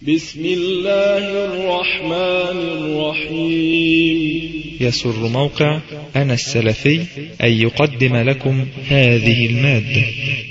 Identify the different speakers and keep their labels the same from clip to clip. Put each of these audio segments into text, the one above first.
Speaker 1: بسم الله الرحمن الرحيم.
Speaker 2: يسر موقع أنا السلفي أن يقدم لكم هذه المادة.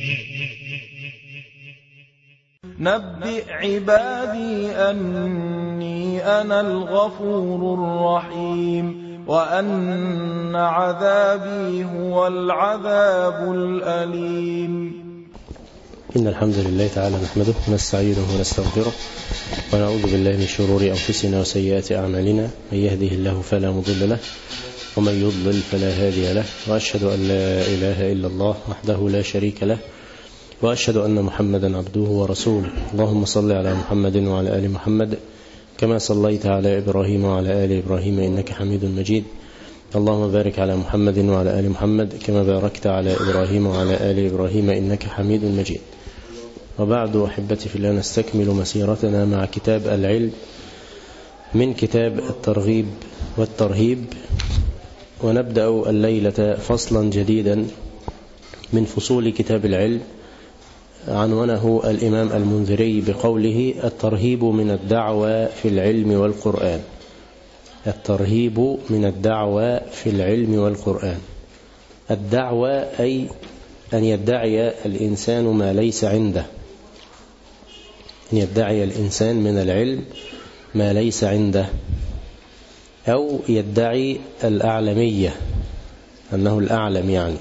Speaker 3: نبئ عبادي أني أنا الغفور الرحيم وأن عذابي هو العذاب الأليم.
Speaker 4: إن الحمد لله تعالى نحمده ونستعينه ونستغفره ونعوذ بالله من شرور أنفسنا وسيئات أعمالنا، من يهده الله فلا مضل له ومن يضلل فلا هادي له، وأشهد أن لا إله إلا الله وحده لا شريك له، وأشهد أن محمدا عبده ورسوله. اللهم صل على محمد وعلى آل محمد كما صليت على إبراهيم وعلى آل إبراهيم إنك حميد مجيد. اللهم بارك على محمد وعلى آل محمد كما باركت على إبراهيم وعلى آل إبراهيم إنك حميد مجيد. وبعد، أحبتي في الله، نستكمل مسيرتنا مع كتاب العلم من كتاب الترغيب والترهيب، ونبدأ الليلة فصلا جديدا من فصول كتاب العلم عنونه الإمام المنذري بقوله: الترهيب من الدعوة في العلم والقرآن. الترهيب من الدعوة في العلم والقرآن. الدعوة أي أن يدعي الإنسان ما ليس عنده، أن يدعي الإنسان من العلم ما ليس عنده، أو يدعي الأعلمية أنه الأعلم يعني.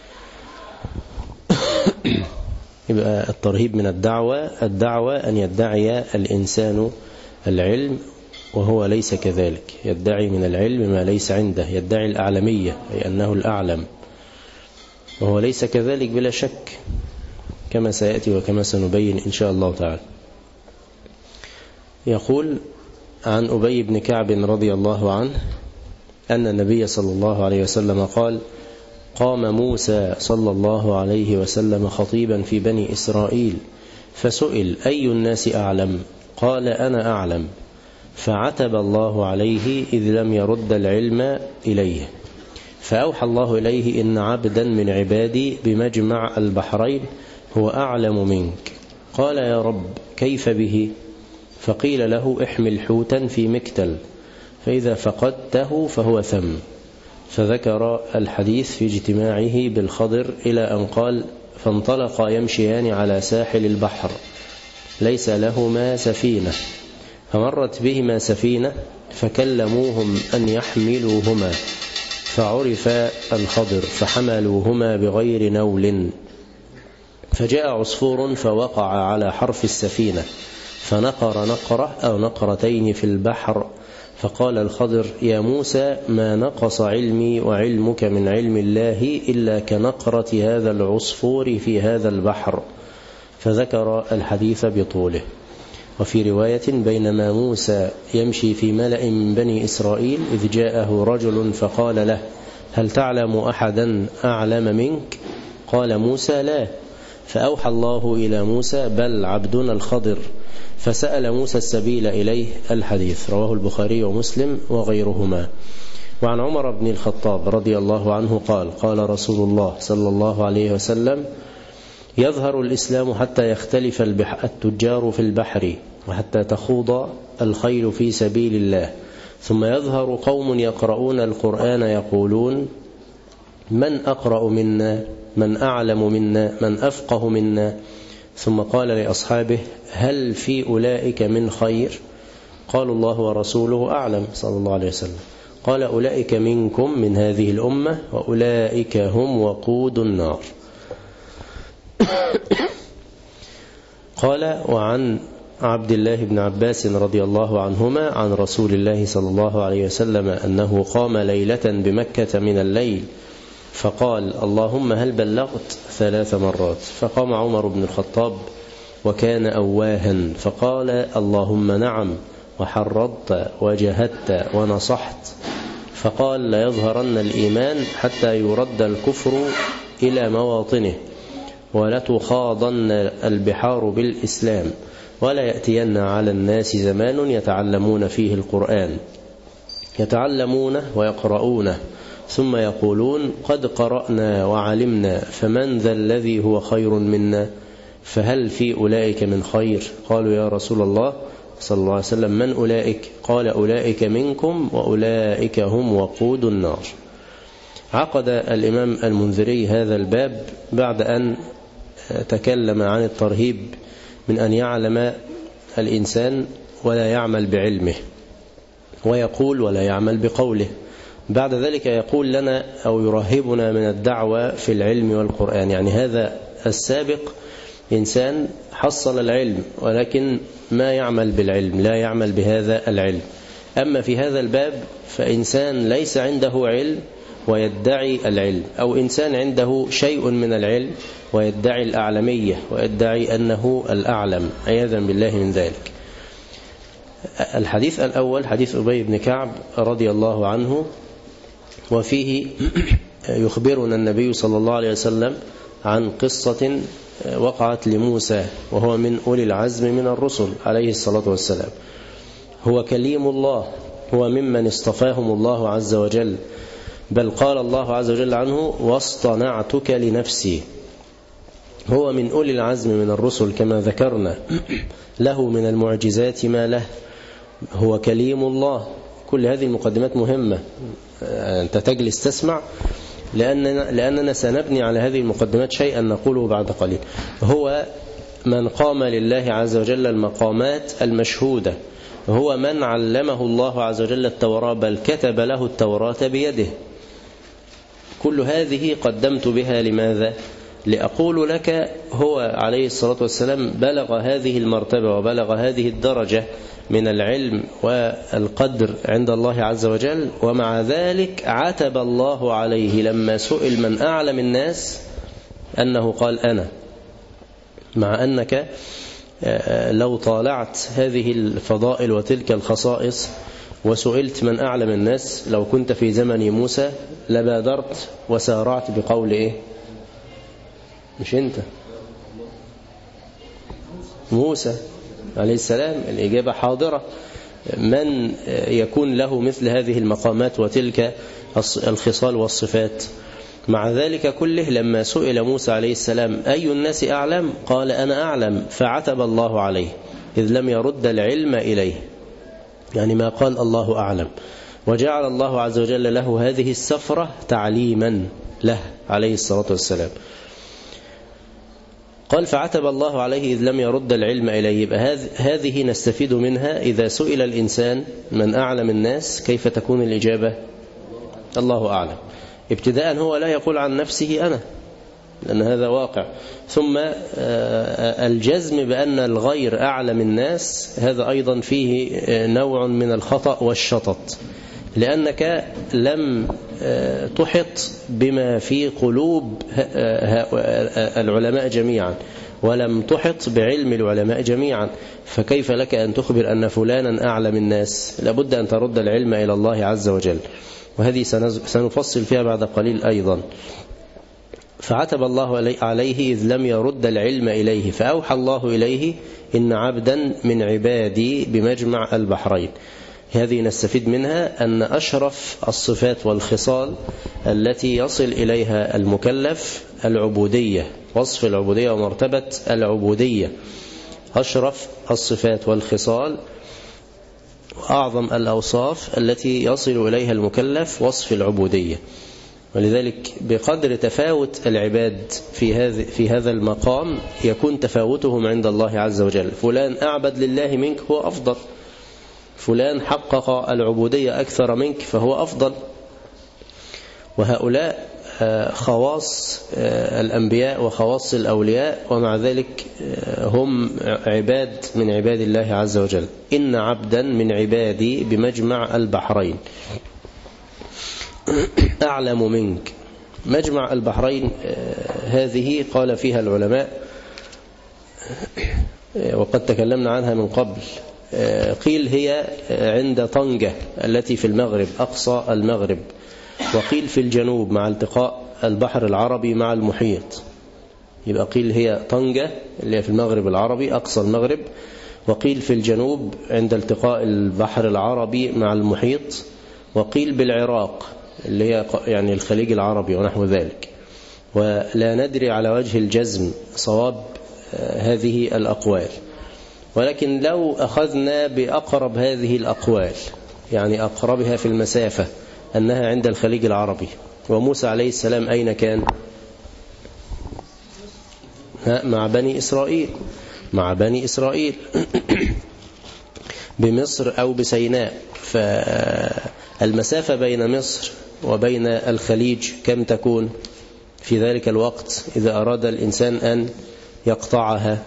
Speaker 4: يبقى الترهيب من الدعوة أن يدعي الإنسان العلم وهو ليس كذلك، يدعي من العلم ما ليس عنده، يدعي الأعلمية أي أنه الأعلم وهو ليس كذلك بلا شك، كما سيأتي وكما سنبين إن شاء الله تعالى. يقول عن أبي بن كعب رضي الله عنه أن النبي صلى الله عليه وسلم قال: قام موسى صلى الله عليه وسلم خطيبا في بني إسرائيل فسئل: أي الناس أعلم؟ قال: أنا أعلم. فعتب الله عليه إذ لم يرد العلم إليه، فأوحى الله إليه: إن عبدا من عبادي بمجمع البحرين هو أعلم منك. قال: يا رب، كيف به؟ فقيل له: احمل حوتا في مكتل، فإذا فقدته فهو ثم. فذكر الحديث في اجتماعه بالخضر إلى أن قال: فانطلقا يمشيان على ساحل البحر ليس لهما سفينة، فمرت بهما سفينة فكلموهم أن يحملوهما، فعرف الخضر فحملوهما بغير نول، فجاء عصفور فوقع على حرف السفينة فنقر نقرة أو نقرتين في البحر، فقال الخضر: يا موسى، ما نقص علمي وعلمك من علم الله إلا كنقرة هذا العصفور في هذا البحر. فذكر الحديث بطوله. وفي رواية: بينما موسى يمشي في ملأ من بني إسرائيل إذ جاءه رجل فقال له: هل تعلم أحدا أعلم منك؟ قال موسى: لا. فأوحى الله إلى موسى: بل عبدنا الخضر. فسأل موسى السبيل إليه. الحديث رواه البخاري ومسلم وغيرهما. وعن عمر بن الخطاب رضي الله عنه قال: قال رسول الله صلى الله عليه وسلم: يظهر الإسلام حتى يختلف التجار في البحر، وحتى تخوض الخيل في سبيل الله، ثم يظهر قوم يقرؤون القرآن يقولون: من أقرأ منا؟ من أعلم منا؟ من أفقه منا؟ ثم قال لأصحابه: هل في أولئك من خير؟ قالوا: الله ورسوله أعلم صلى الله عليه وسلم. قال: أولئك منكم من هذه الأمة، وأولئك هم وقود النار. قال: وعن عبد الله بن عباس رضي الله عنهما عن رسول الله صلى الله عليه وسلم أنه قام ليلة بمكة من الليل فقال: اللهم هل بلغت؟ 3 مرات. فقام عمر بن الخطاب وكان أواها فقال: اللهم نعم، وحرضت وجهدت ونصحت. فقال: ليظهرن الإيمان حتى يرد الكفر إلى مواطنه، ولتخاضن البحار بالإسلام، ولا يأتين على الناس زمان يتعلمون فيه القرآن، يتعلمونه ويقرؤونه، ثم يقولون: قد قرأنا وعلمنا، فمن ذا الذي هو خير منا؟ فهل في أولئك من خير؟ قالوا: يا رسول الله، صلى الله عليه وسلم: من أولئك؟ قال: أولئك منكم وأولئك هم وقود النار. عقد الإمام المنذري هذا الباب بعد أن تكلم عن الترهيب من أن يعلم الإنسان ولا يعمل بعلمه، ويقول ولا يعمل بقوله. بعد ذلك يقول لنا أو يرهبنا من الدعوة في العلم والقرآن. يعني هذا السابق إنسان حصل العلم ولكن ما يعمل بالعلم، لا يعمل بهذا العلم. أما في هذا الباب فإنسان ليس عنده علم ويدعي العلم، أو إنسان عنده شيء من العلم ويدعي الأعلمية ويدعي أنه الأعلم، عياذا بالله من ذلك. الحديث الأول حديث أبي بن كعب رضي الله عنه، وفيه يخبرنا النبي صلى الله عليه وسلم عن قصة وقعت لموسى، وهو من أولي العزم من الرسل عليه الصلاة والسلام. هو كليم الله، هو ممن اصطفاهم الله عز وجل، بل قال الله عز وجل عنه: واصطنعتك لنفسي. هو من أولي العزم من الرسل كما ذكرنا، له من المعجزات ما له، هو كليم الله. كل هذه المقدمات مهمة، أنت تجلس تسمع، لأننا سنبني على هذه المقدمات شيئا نقوله بعد قليل. هو من قام لله عز وجل المقامات المشهودة، هو من علمه الله عز وجل التوراة، بل كتب له التوراة بيده. كل هذه قدمت بها لماذا؟ لأقول لك هو عليه الصلاة والسلام بلغ هذه المرتبة وبلغ هذه الدرجة من العلم والقدر عند الله عز وجل، ومع ذلك عتب الله عليه لما سئل من أعلم الناس أنه قال: أنا. مع أنك لو طالعت هذه الفضائل وتلك الخصائص وسئلت من أعلم الناس، لو كنت في زمن موسى لبادرت وسارعت بقول إيه؟ مش أنت، موسى عليه السلام. الإجابة حاضرة. من يكون له مثل هذه المقامات وتلك الخصال والصفات؟ مع ذلك كله لما سئل موسى عليه السلام: أي الناس أعلم؟ قال: أنا أعلم. فعتب الله عليه إذ لم يرد العلم إليه، يعني ما قال الله أعلم، وجعل الله عز وجل له هذه السفرة تعليما له عليه الصلاة والسلام. قال: فعتب الله عليه إذ لم يرد العلم إليه. يبقى هذه نستفيد منها. إذا سئل الإنسان من أعلم الناس كيف تكون الإجابة؟ الله أعلم. ابتداء هو لا يقول عن نفسه أنا، لأن هذا واقع. ثم الجزم بأن الغير أعلم الناس، هذا أيضا فيه نوع من الخطأ والشطط، لأنك لم تحط بما في قلوب العلماء جميعا، ولم تحط بعلم العلماء جميعا، فكيف لك أن تخبر أن فلانا أعلم الناس؟ لابد أن ترد العلم إلى الله عز وجل، وهذه سنفصل فيها بعد قليل أيضا. فعتب الله عليه إذ لم يرد العلم إليه، فأوحى الله إليه: إن عبدا من عبادي بمجمع البحرين. هذه نستفيد منها أن أشرف الصفات والخصال التي يصل إليها المكلف العبودية، وصف العبودية ومرتبة العبودية، أشرف الصفات والخصال وأعظم الأوصاف التي يصل إليها المكلف وصف العبودية. ولذلك بقدر تفاوت العباد في هذا المقام يكون تفاوتهم عند الله عز وجل. فلان أعبد لله منك هو أفضل، فلان حقق العبودية أكثر منك فهو أفضل. وهؤلاء خواص الأنبياء وخواص الأولياء، ومع ذلك هم عباد من عباد الله عز وجل. إن عبدا من عبادي بمجمع البحرين أعلم منك. مجمع البحرين هذه قال فيها العلماء، وقد تكلمنا عنها من قبل، قيل هي عند طنجة التي في المغرب، أقصى المغرب، وقيل في الجنوب مع التقاء البحر العربي مع المحيط. يبقى قيل هي طنجة اللي هي في المغرب العربي أقصى المغرب، وقيل في الجنوب عند التقاء البحر العربي مع المحيط، وقيل بالعراق اللي هي يعني الخليج العربي ونحو ذلك. ولا ندري على وجه الجزم صواب هذه الأقوال، ولكن لو أخذنا بأقرب هذه الأقوال، يعني أقربها في المسافة، أنها عند الخليج العربي، وموسى عليه السلام أين كان؟ مع بني إسرائيل، مع بني إسرائيل بمصر أو بسيناء. فالمسافة بين مصر وبين الخليج كم تكون في ذلك الوقت إذا أراد الإنسان أن يقطعها؟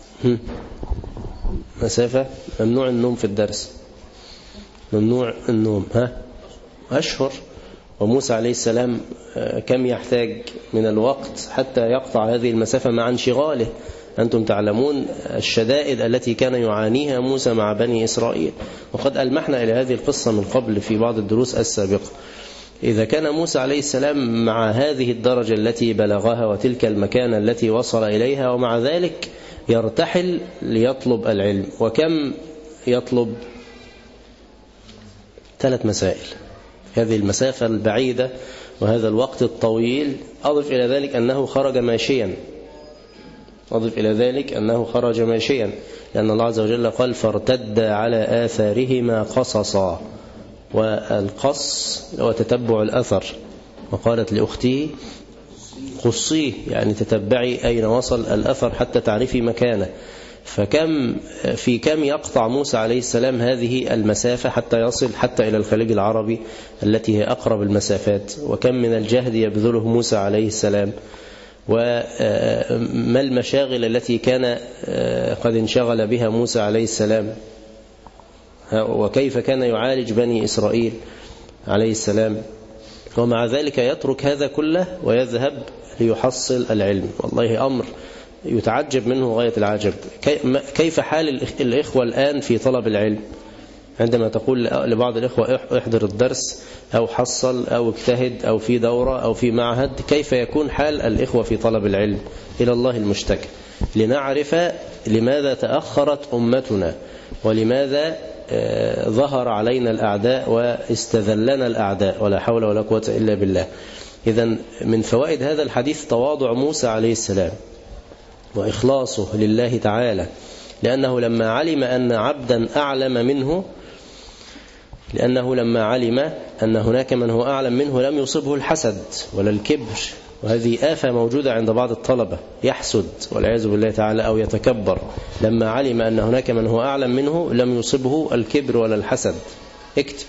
Speaker 4: مسافة. ممنوع النوم في الدرس، ممنوع النوم. أشهر. وموسى عليه السلام كم يحتاج من الوقت حتى يقطع هذه المسافة مع انشغاله؟ أنتم تعلمون الشدائد التي كان يعانيها موسى مع بني إسرائيل، وقد ألمحنا إلى هذه القصة من قبل في بعض الدروس السابقة. إذا كان موسى عليه السلام مع هذه الدرجة التي بلغها وتلك المكانة التي وصل إليها، ومع ذلك يرتحل ليطلب العلم، وكم يطلب؟ 3 مسائل. هذه المسافة البعيدة وهذا الوقت الطويل. أضف إلى ذلك أنه خرج ماشيا، أضف إلى ذلك أنه خرج ماشيا، لأن الله عز وجل قال فارتد على آثارهما قصصا، والقص هو تتبع الأثر، وقالت لأخته قصيه، يعني تتبعي أين وصل الأثر حتى تعرفي مكانه. فكم في كم يقطع موسى عليه السلام هذه المسافة حتى يصل حتى إلى الخليج العربي التي هي أقرب المسافات؟ وكم من الجهد يبذله موسى عليه السلام؟ وما المشاغل التي كان قد انشغل بها موسى عليه السلام؟ وكيف كان يعالج بني إسرائيل عليه السلام؟ ومع ذلك يترك هذا كله ويذهب ليحصل العلم. والله أمر يتعجب منه غاية العجب. كيف حال الإخوة الآن في طلب العلم؟ عندما تقول لبعض الإخوة احضر الدرس أو حصل أو اجتهد أو في دورة أو في معهد، كيف يكون حال الإخوة في طلب العلم؟ إلى الله المشتكى، لنعرف لماذا تأخرت أمتنا، ولماذا ظهر علينا الأعداء واستذلنا الأعداء، ولا حول ولا قوة إلا بالله. إذن من فوائد هذا الحديث تواضع موسى عليه السلام وإخلاصه لله تعالى، لأنه لما علم أن عبدا أعلم منه، لأنه لما علم أن هناك من هو أعلم منه لم يصبه الحسد ولا الكبر، وهذه آفة موجودة عند بعض الطلبة، يحسد والعياذ بالله تعالى أو يتكبر. لما علم أن هناك من هو أعلم منه لم يصبه الكبر ولا الحسد. اكتب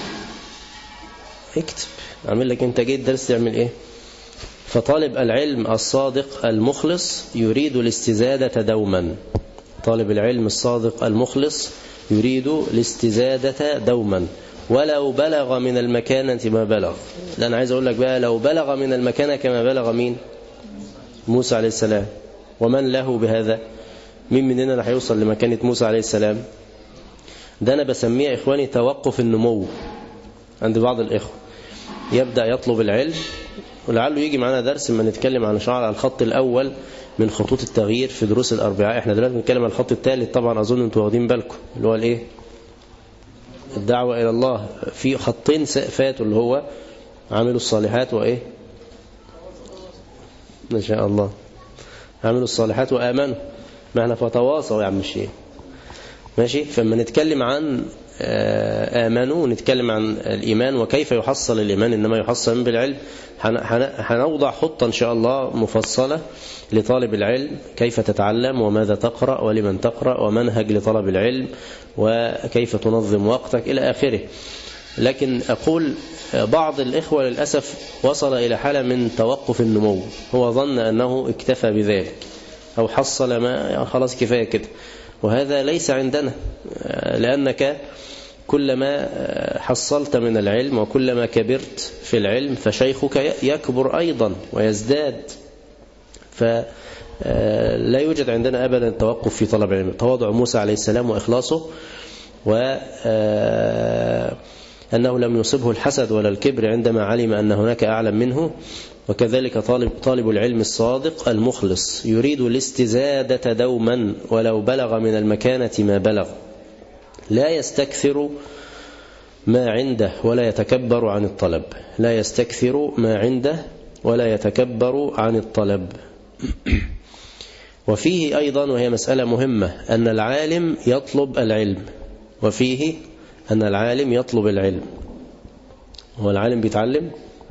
Speaker 4: أعمل لك أنت جيد درس تعمل إيه؟ فطالب العلم الصادق المخلص يريد الاستزادة دوما. طالب العلم الصادق المخلص يريد الاستزادة دوما، ولو بلغ من المكانة ما بلغ. لأن عايز أقول لك بقى، لو بلغ من المكانة كما بلغ مين؟ موسى عليه السلام. ومن له بهذا؟ مين مننا اللي هيوصل لمكانة موسى عليه السلام؟ ده أنا بسميه إخواني توقف النمو عند بعض الإخوة. يبدأ يطلب العلم، ولعله يجي معنا درس ما نتكلم عن شعر على الخط الأول من خطوط التغيير في دروس الأربعاء. احنا دلوقتي بنتكلم عن الخط الثالث، طبعا أظن أنتم واخدين بالكم، اللي هو الإيه؟ الدعوة إلى الله. في خطين فاتوا، اللي هو عملوا الصالحات وإيه؟ ما شاء الله، عملوا الصالحات وآمنوا. ما احنا فتواصوا يا عم الشيخ، ماشي. فما نتكلم عن آمنوا ونتكلم عن الإيمان وكيف يحصل الإيمان، إنما يحصل بالعلم. هنوضع خطة إن شاء الله مفصلة لطالب العلم، كيف تتعلم وماذا تقرأ ولمن تقرأ ومنهج لطلب العلم وكيف تنظم وقتك إلى آخره. لكن أقول بعض الإخوة للأسف وصل إلى حالة من توقف النمو، هو ظن أنه اكتفى بذلك أو حصل ما خلاص كفاية كده، وهذا ليس عندنا. لأنك كلما حصلت من العلم وكلما كبرت في العلم فشيخك يكبر أيضا ويزداد. فلا يوجد عندنا أبدا التوقف في طلب العلم. تواضع موسى عليه السلام وإخلاصه، وأنه لم يصبه الحسد ولا الكبر عندما علم أن هناك أعلم منه. وكذلك طالب العلم الصادق المخلص يريد الاستزادة دوما ولو بلغ من المكانة ما بلغ، لا يستكثر ما عنده ولا يتكبر عن الطلب، لا يستكثر ما عنده ولا يتكبر عن الطلب. وفيه أيضا، وهي مسألة مهمة، أن العالم يطلب العلم. وفيه أن العالم يطلب العلم. هو العالم بيتعلم؟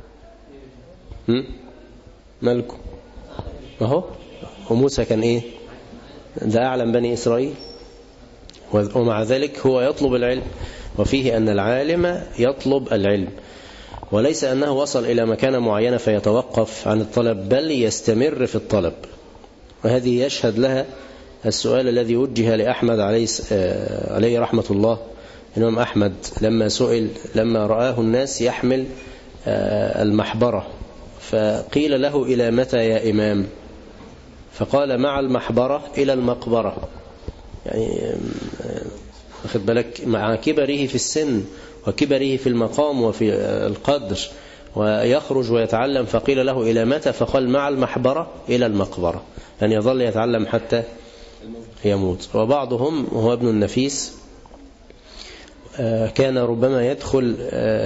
Speaker 4: مالكم؟ أهو. وموسى كان إيه؟ ده أعلم بني إسرائيل، ومع ذلك هو يطلب العلم. وفيه أن العالم يطلب العلم، وليس أنه وصل إلى مكانة معينة فيتوقف عن الطلب، بل يستمر في الطلب. وهذه يشهد لها السؤال الذي وجه لأحمد عليه رحمة الله. الإمام أحمد لما سئل، لما رآه الناس يحمل المحبرة، فقيل له: إلى متى يا إمام؟ فقال: مع المحبرة إلى المقبرة. يعني أخذ بالك، مع كبره في السن وكبره في المقام وفي القدر، ويخرج ويتعلم. فقيل له: إلى متى؟ فقال: مع المحبرة إلى المقبرة، أن يظل يتعلم حتى يموت. وبعضهم وهو ابن النفيس كان ربما يدخل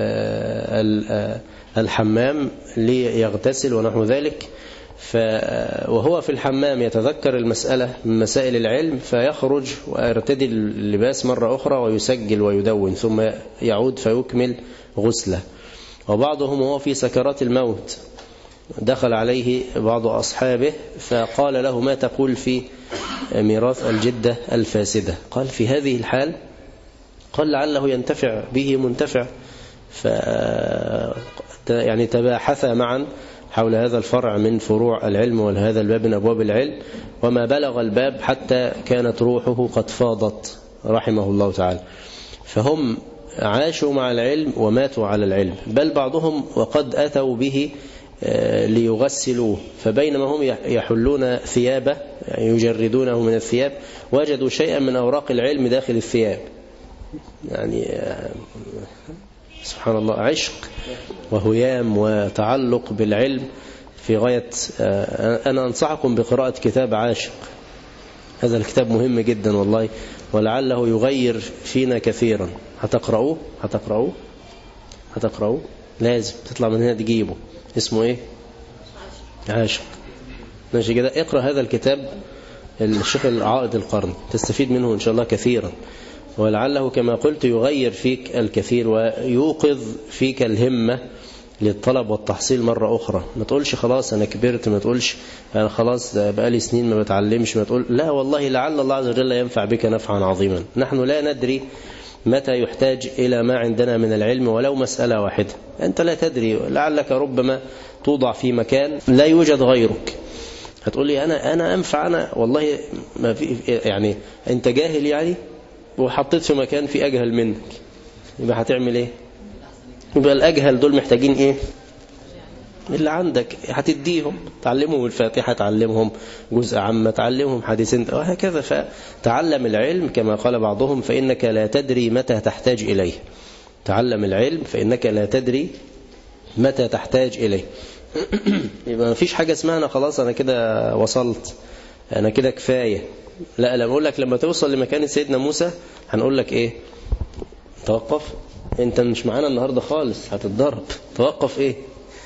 Speaker 4: الحمام ليغتسل ونحو ذلك، وهو في الحمام يتذكر المسألة من مسائل العلم، فيخرج ويرتدي اللباس مرة أخرى ويسجل ويدون، ثم يعود فيكمل غسله. وبعضهم وهو في سكرات الموت دخل عليه بعض أصحابه فقال له: ما تقول في ميراث الجدة الفاسدة؟ قال: في هذه الحال، قال: لعله ينتفع به منتفع. يعني تباحثا معا حول هذا الفرع من فروع العلم، وهذا الباب من أبواب العلم، وما بلغ الباب حتى كانت روحه قد فاضت رحمه الله تعالى. فهم عاشوا مع العلم وماتوا على العلم، بل بعضهم وقد أتوا به ليغسلوه، فبينما هم يحلون ثيابه، يعني يجردونه من الثياب، وجدوا شيئا من أوراق العلم داخل الثياب. يعني سبحان الله، عشق وهيام وتعلق بالعلم في غاية. أنا أنصحكم بقراءة كتاب عاشق. هذا الكتاب مهم جدا والله، ولعله يغير فينا كثيرا. هتقرأوه لازم تطلع من هنا تجيبه. اسمه ايه؟ عاشق. ماشي كده، اقرأ هذا الكتاب الشيخ العائد القرن، تستفيد منه إن شاء الله كثيرا، ولعله كما قلت يغير فيك الكثير ويوقظ فيك الهمة للطلب والتحصيل مرة أخرى. ما تقولش خلاص أنا كبرت، ما تقولش أنا خلاص بقالي سنين ما بتعلمش، ما تقول لا والله، لعل الله عز وجل ينفع بك نفعا عظيما. نحن لا ندري متى يحتاج إلى ما عندنا من العلم ولو مسألة واحدة. أنت لا تدري، لعلك ربما توضع في مكان لا يوجد غيرك. هتقول لي أنا أنفع، أنا والله ما في، يعني أنت جاهل يعني، وحطيت في مكان في أجهل منك، يبقى هتعمل إيه؟ يبقى الأجهل دول محتاجين إيه؟ اللي عندك هتديهم، تعلمهم الفاتحة، تعلمهم جزء عامة، تعلمهم حديثين، وهكذا. فتعلم العلم كما قال بعضهم: فإنك لا تدري متى تحتاج إليه. تعلم العلم فإنك لا تدري متى تحتاج إليه. يبقى ما فيش حاجة اسمها أنا خلاص أنا كده وصلت، أنا كده كفاية. لا، لما أقول لك لما توصل لمكان سيدنا موسى هنقول لك إيه؟ توقف، أنت مش معانا النهاردة خالص، هتتضرب. توقف إيه؟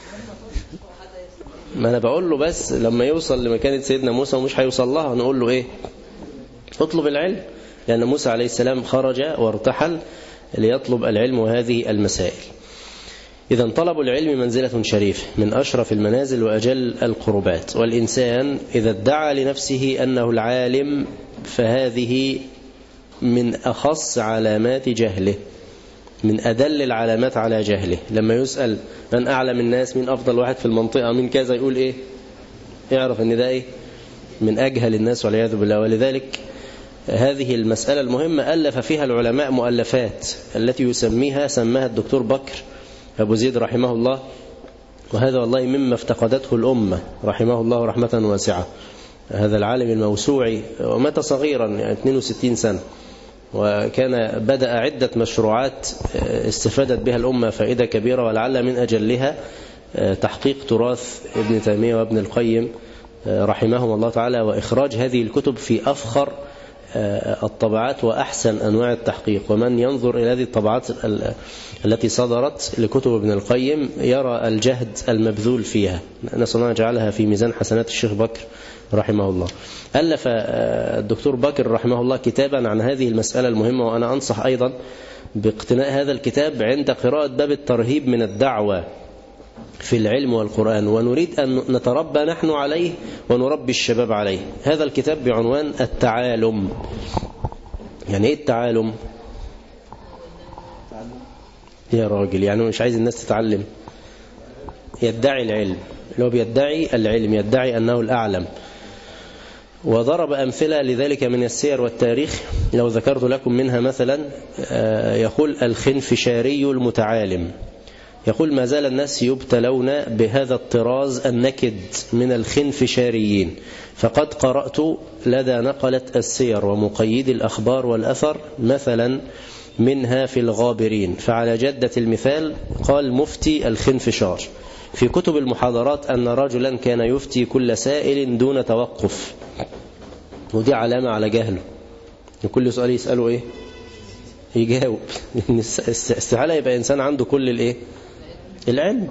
Speaker 4: ما أنا بقول له بس لما يوصل لمكان سيدنا موسى ومش هيوصل لها نقول له إيه؟ اطلب العلم، لأن موسى عليه السلام خرج وارتحل ليطلب العلم وهذه المسائل. إذن طلب العلم منزلة شريفة من أشرف المنازل وأجل القربات، والإنسان إذا ادعى لنفسه أنه العالم فهذه من أخص علامات جهله، من أدل العلامات على جهله. لما يسأل من أعلم الناس، من أفضل واحد في المنطقة، من كذا، يقول إيه؟ يعرف أن ده إيه؟ من أجهل الناس والعياذ بالله. ولذلك هذه المسألة المهمة ألف فيها العلماء مؤلفات التي سماها الدكتور بكر أبو زيد رحمه الله، وهذا والله مما افتقدته الأمة رحمه الله رحمة واسعة. هذا العالم الموسوعي ومات صغيرا، يعني 62 سنة، وكان بدأ عدة مشروعات استفادت بها الأمة فائدة كبيرة، ولعل من أجلها تحقيق تراث ابن تيمية وابن القيم رحمهم الله تعالى، وإخراج هذه الكتب في أفخر الطبعات وأحسن أنواع التحقيق. ومن ينظر إلى هذه الطبعات التي صدرت لكتب ابن القيم يرى الجهد المبذول فيها. نسأل الله يجعلها في ميزان حسنات الشيخ بكر رحمه الله. ألف الدكتور بكر رحمه الله كتابا عن هذه المسألة المهمة، وأنا أنصح أيضا باقتناء هذا الكتاب عند قراءة باب الترهيب من الدعوة في العلم والقرآن، ونريد أن نتربى نحن عليه ونربي الشباب عليه. هذا الكتاب بعنوان التعالم. يعني إيه التعالم؟ يا راجل، يعني مش عايز الناس تتعلم، يدعي العلم، اللي هو بيدعي العلم، يدعي أنه الأعلم. وضرب أمثلة لذلك من السير والتاريخ، لو ذكرت لكم منها مثلا يقول الخنفشاري المتعالم، يقول ما زال الناس يبتلون بهذا الطراز النكد من الخنفشاريين، فقد قرأت لدى نقلة السير ومقيد الأخبار والأثر مثلا منها في الغابرين، فعلى جدة المثال قال مفتي الخنفشار في كتب المحاضرات أن رجلا كان يفتي كل سائل دون توقف، ودي علامة على جهله، كل سؤال يسأله إيه يجاوب. استحالة يبقى إنسان عنده كل الإيه العلم.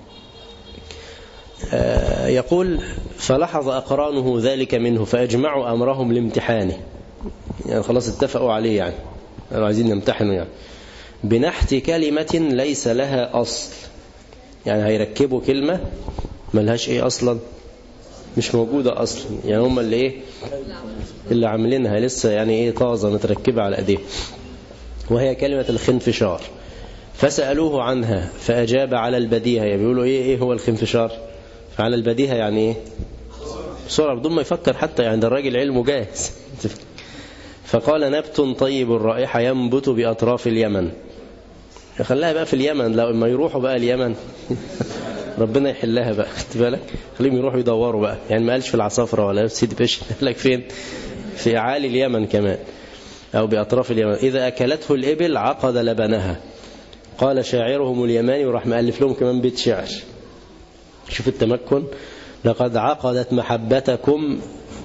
Speaker 4: يقول فلاحظ أقرانه ذلك منه فأجمعوا أمرهم لامتحانه، يعني خلاص اتفقوا عليه، يعني عايزين نمتحنه، يعني بنحت كلمة ليس لها أصل، يعني هيركبوا كلمة ملهاش إيه أصلا، مش موجودة أصلا، يعني هم اللي إيه اللي عاملينها لسه، يعني إيه طازة متركبة على أيديه، وهي كلمة الخنفشار. فسألوه عنها فأجاب على البديهة، يعني بيقولوا إيه هو الخنفشار؟ على البديهة يعني إيه بسرعة بدون ما يفكر حتى، يعني ده الراجل علمه جاهز. فقال نبت طيب الرائحة ينبت بأطراف اليمن. خلاها بقى في اليمن، لو ما يروحوا بقى اليمن ربنا يحلها بقى، خدت بالك، خليهم يروحوا يدوروا بقى، يعني ما قالش في العصافرة ولا في سيدي باشا، قال لك فين؟ في أعالي اليمن كمان أو بأطراف اليمن. إذا أكلته الإبل عقد لبنها. قال شاعرهم اليماني، وراح مألف لهم كمان بيت شعر. شوف التمكن، لقد عقدت محبتكم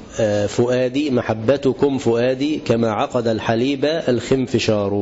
Speaker 4: فؤادي كما عقد الحليب الخنفشار.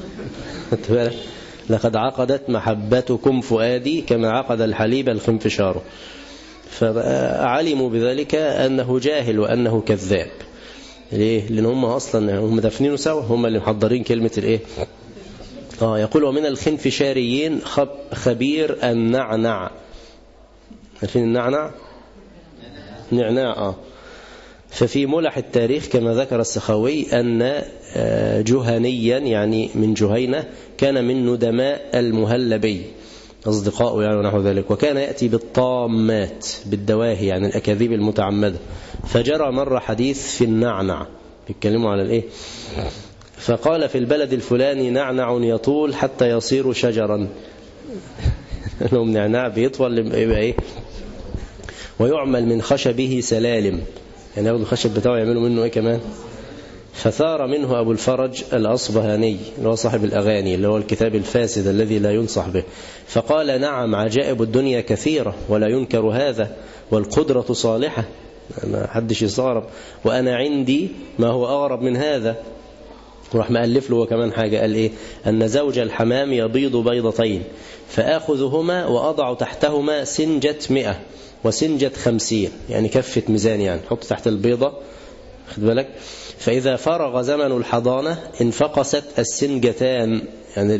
Speaker 4: لقد عقدت محبتكم فؤادي كما عقد الحليب الخنفشار. فعلموا بذلك أنه جاهل وأنه كذاب. ليه؟ لأن هم أصلا هم دفنينه سوا، هم اللي محضرين كلمة الإيه. يقول ومن الخنفشاريين خبير النعنع. عارفين النعنع؟ نعناع. ففي ملح التاريخ كما ذكر السخاوي أن جهنيا، يعني من جهينة، كان من ندماء المهلبي أصدقاء يعني ونحو ذلك، وكان يأتي بالطامات بالدواهي، يعني الأكاذيب المتعمدة. فجرى مرة حديث في النعنع، بيتكلموا على الإيه. فقال في البلد الفلاني نعنع يطول حتى يصير شجرا. لهم نعناع بيطول يبقى إيه، ويعمل من خشبه سلالم، يعني ياخدوا الخشب بتاعه يعملوا منه إيه كمان. فثار منه أبو الفرج الأصبهاني اللي هو صاحب الأغاني، اللي هو الكتاب الفاسد الذي لا ينصح به، فقال نعم عجائب الدنيا كثيرة ولا ينكر هذا، والقدرة صالحة، ما حدش يستغرب، وأنا عندي ما هو أغرب من هذا. وراح مألف له كمان حاجة، قال إيه، أن زوج الحمام يبيض بيضتين فآخذهما وأضع تحتهما سنجة 100 وسنجة 50، يعني كفة ميزان، يعني حط تحت البيضة، خد بالك. فإذا فرغ زمن الحضانة انفقست السنجتان، يعني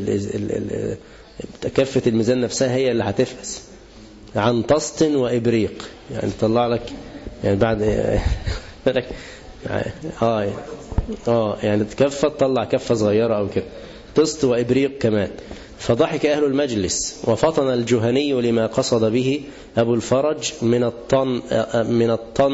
Speaker 4: كفة الميزان نفسها هي اللي هتفقس، عن طست وإبريق، يعني تطلع لك يعني بعد يعني تكفة تطلع كفة صغيرة أو كده، طست وإبريق كمان. فضحك أهل المجلس، وفطن الجهني لما قصد به أبو الفرج من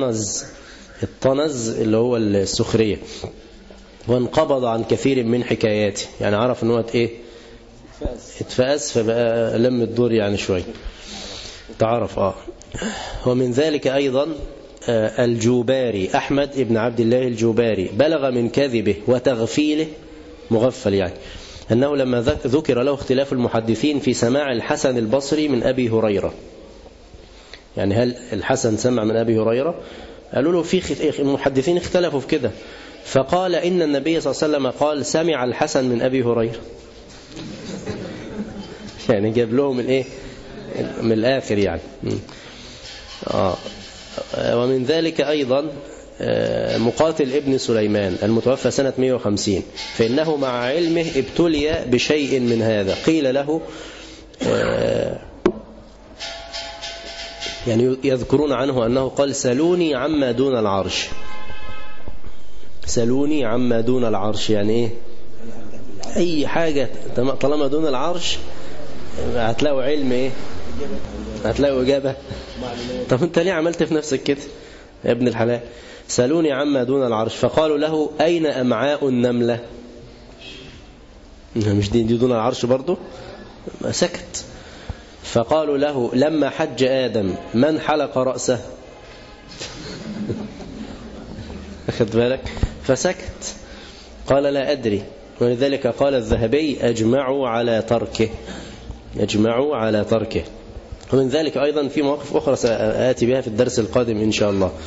Speaker 4: الطنز اللي هو السخرية، وانقبض عن كثير من حكاياته، يعني عرف أنه اتفأس، فبقى لم الدور يعني شوي تعرف. ومن ذلك أيضا الجوباري أحمد ابن عبد الله الجوباري، بلغ من كذبه وتغفيله، مغفل يعني، أنه لما ذكر له اختلاف المحدثين في سماع الحسن البصري من أبي هريرة، يعني هل الحسن سمع من أبي هريرة؟ قالوا له في المحدثين اختلفوا في كده، فقال إن النبي صلى الله عليه وسلم قال سمع الحسن من أبي هريرة. يعني جاب لهم الإيه من الآخر يعني. ومن ذلك أيضا مقاتل ابن سليمان المتوفى سنة 150، فإنه مع علمه ابتلي بشيء من هذا. قيل له يعني يذكرون عنه أنه قال سلوني عما دون العرش. سلوني عما دون العرش يعني إيه؟ أي حاجة طالما دون العرش هتلاقوا علم إيه؟ هتلاقوا إجابة. طب أنت ليه عملت في نفسك كده يا ابن الحلال؟ سألوني عما دون العرش فقالوا له أين أمعاء النملة؟ مش دي دون العرش برضو؟ سكت. فقالوا له لما حج آدم من حلق رأسه؟ أخذ بالك؟ فسكت. قال لا أدري. ولذلك قال الذهبي أجمعوا على تركه. أجمعوا على تركه. ومن ذلك أيضا في مواقف أخرى سآتي بها في الدرس القادم إن شاء الله.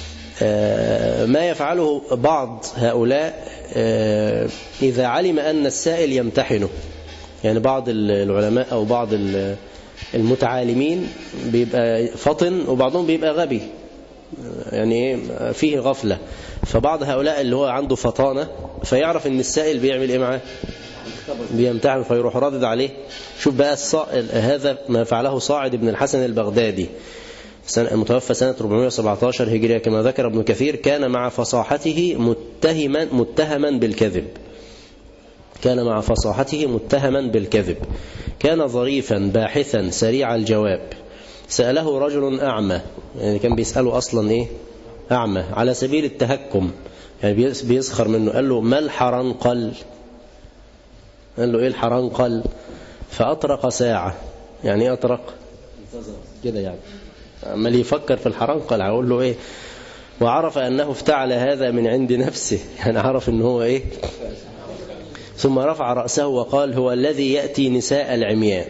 Speaker 4: ما يفعله بعض هؤلاء إذا علم أن السائل يمتحنه، يعني بعض العلماء أو بعض المتعالمين بيبقى فطن وبعضهم بيبقى غبي، يعني فيه غفلة. فبعض هؤلاء اللي هو عنده فطانة فيعرف أن السائل بيعمل إيه معاه، بيمتحن، فيروح ردد عليه. شوف بقى هذا ما فعله صاعد بن الحسن البغدادي متوفى سنة 417 هجرية كما ذكر ابن كثير. كان مع فصاحته متهما بالكذب. كان مع فصاحته متهما بالكذب. كان ظريفا باحثا سريع الجواب. سأله رجل أعمى، يعني كان بيسأله أصلا إيه أعمى على سبيل التهكم، يعني بيسخر منه. قال له ما الحرنقل؟ قال له إيه الحرنقل؟ فأطرق ساعة. يعني إيه أطرق؟ كده يعني عمال يفكر في الحرنقل. هقول له إيه؟ وعرف أنه افتعل هذا من عند نفسه، يعني عرف أنه هو إيه. ثم رفع رأسه وقال هو الذي يأتي نساء العميان.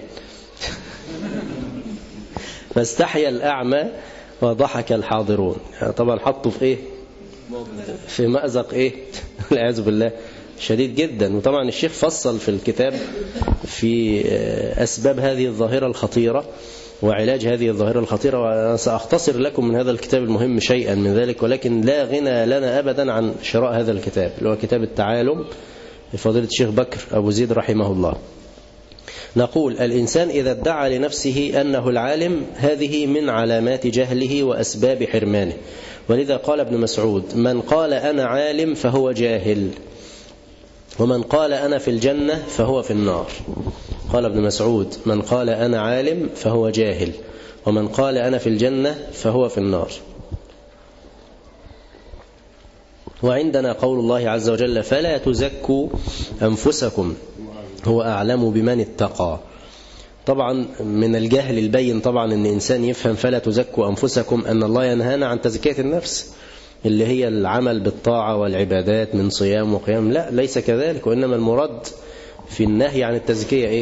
Speaker 4: فاستحيا الأعمى وضحك الحاضرون. يعني طبعا حطوا في إيه؟ في مأزق إيه؟ والعياذ بالله شديد جدا. وطبعا الشيخ فصل في الكتاب في أسباب هذه الظاهرة الخطيرة وعلاج هذه الظاهرة الخطيرة، وأنا سأختصر لكم من هذا الكتاب المهم شيئا من ذلك، ولكن لا غنى لنا أبدا عن شراء هذا الكتاب اللي هو كتاب التعالم لفضيلة الشيخ بكر أبو زيد رحمه الله. نقول الإنسان إذا ادعى لنفسه أنه العالم هذه من علامات جهله وأسباب حرمانه. ولذا قال ابن مسعود من قال أنا عالم فهو جاهل، ومن قال أنا في الجنة فهو في النار. قال ابن مسعود من قال أنا عالم فهو جاهل، ومن قال أنا في الجنة فهو في النار. وعندنا قول الله عز وجل فلا تزكوا أنفسكم هو أعلم بمن اتقى. طبعا من الجهل البين طبعا أن إنسان يفهم فلا تزكوا أنفسكم أن الله ينهانا عن تزكية النفس اللي هي العمل بالطاعة والعبادات من صيام وقيام. لا، ليس كذلك، وإنما المراد في النهي عن التزكية إيه؟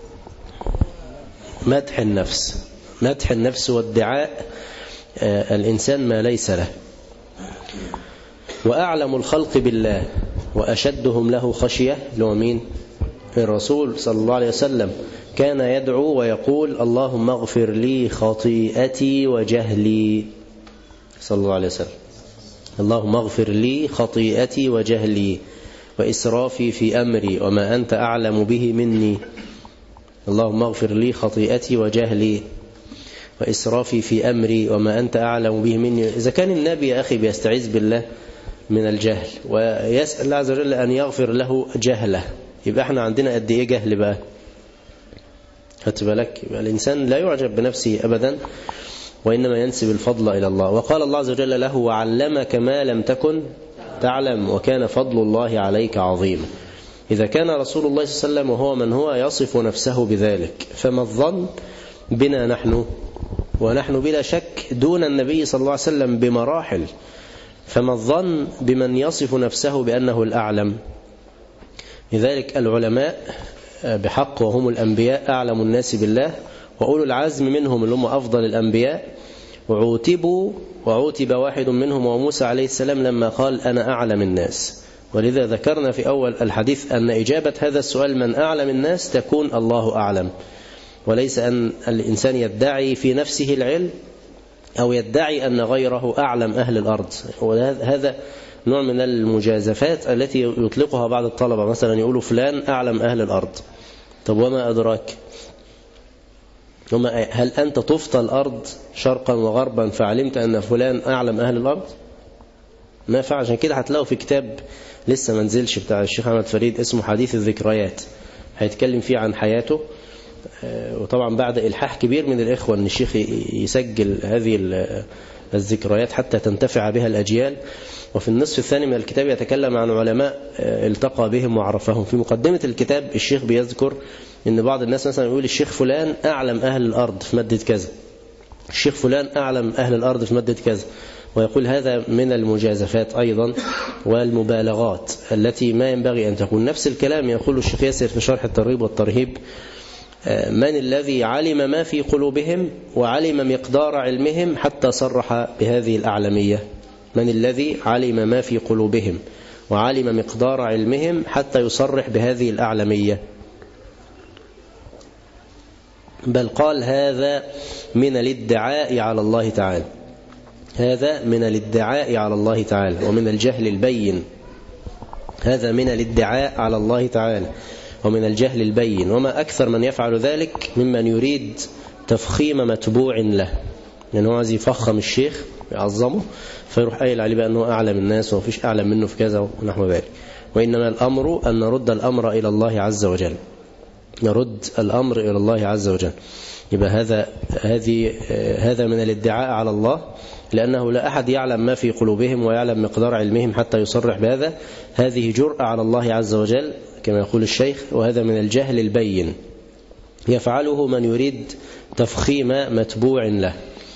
Speaker 4: مدح النفس. مدح النفس وادعاء الإنسان ما ليس له. وأعلم الخلق بالله وأشدهم له خشية لو مين؟ الرسول صلى الله عليه وسلم كان يدعو ويقول اللهم اغفر لي خطيئتي وجهلي صلى الله عليه وسلم. اللهم اغفر لي خطيئتي وجهلي وإسرافي في أمري وما أنت أعلم به مني. اللهم اغفر لي خطيئتي وجهلي وإسرافي في أمري وما أنت أعلم به مني. إذا كان النبي يا أخي بيستعيذ بالله من الجهل ويسأل الله عز وجل أن يغفر له جهله، يبقى احنا عندنا قد ايه جهل بقى؟ خدت بالك؟ يبقى الإنسان لا يعجب بنفسه أبدا، وإنما ينسب الفضل إلى الله. وقال الله عز وجل له وعلمك ما لم تكن تعلم وكان فضل الله عليك عظيما. إذا كان رسول الله صلى الله عليه وسلم وهو من هو يصف نفسه بذلك، فما الظن بنا نحن؟ ونحن بلا شك دون النبي صلى الله عليه وسلم بمراحل. فما الظن بمن يصف نفسه بأنه الأعلم؟ لذلك العلماء بحق وهم الأنبياء أعلم الناس بالله، وأولو العزم منهم اللي هم أفضل الأنبياء وعوتب واحد منهم وموسى عليه السلام لما قال أنا أعلم الناس. ولذا ذكرنا في أول الحديث أن إجابة هذا السؤال من أعلم الناس تكون الله أعلم، وليس أن الإنسان يدعي في نفسه العلم أو يدعي أن غيره أعلم أهل الأرض. وهذا نوع من المجازفات التي يطلقها بعض الطلبة، مثلا يقولوا فلان أعلم أهل الأرض. طب وما أدراك؟ هل أنت طفت الأرض شرقا وغربا فعلمت أن فلان أعلم أهل الأرض؟ ما فعل. عشان كده هتلاقوا في كتاب لسه منزلش بتاع الشيخ أحمد فريد اسمه حديث الذكريات، هيتكلم فيه عن حياته. وطبعا بعد إلحاح كبير من الإخوة أن الشيخ يسجل هذه الذكريات حتى تنتفع بها الأجيال. وفي النصف الثاني من الكتاب يتكلم عن علماء التقى بهم وعرفهم. في مقدمة الكتاب الشيخ بيذكر أن بعض الناس مثلا يقول الشيخ فلان أعلم أهل الأرض في مادة كذا، الشيخ فلان أعلم أهل الأرض في مادة كذا، ويقول هذا من المجازفات أيضا والمبالغات التي ما ينبغي أن تكون. نفس الكلام يقول الشيخ ياسر في شرح الترغيب والترهيب: من الذي علم ما في قلوبهم وعلم مقدار علمهم حتى صرح بهذه الأعلمية؟ من الذي علم ما في قلوبهم وعلم مقدار علمهم حتى يصرح بهذه الأعلمية؟ بل قال هذا من الادعاء على الله تعالى، هذا من الادعاء على الله تعالى ومن الجهل البين. هذا من الادعاء على الله تعالى ومن الجهل البين. وما أكثر من يفعل ذلك ممن يريد تفخيم متبوع له، يعني هو عايز يفخم الشيخ يعظمه فيروح قايل عليه بأنه أعلم الناس ومفيش أعلم منه في كذا ونحو ذلك. وإنما الأمر أن نرد الأمر إلى الله عز وجل، نرد الأمر إلى الله عز وجل. يبقى هذا من الادعاء على الله، لأنه لا أحد يعلم ما في قلوبهم ويعلم مقدار علمهم حتى يصرح بهذا. هذه جرأة على الله عز وجل كما يقول الشيخ، وهذا من الجهل البين يفعله من يريد تفخيم متبوع له.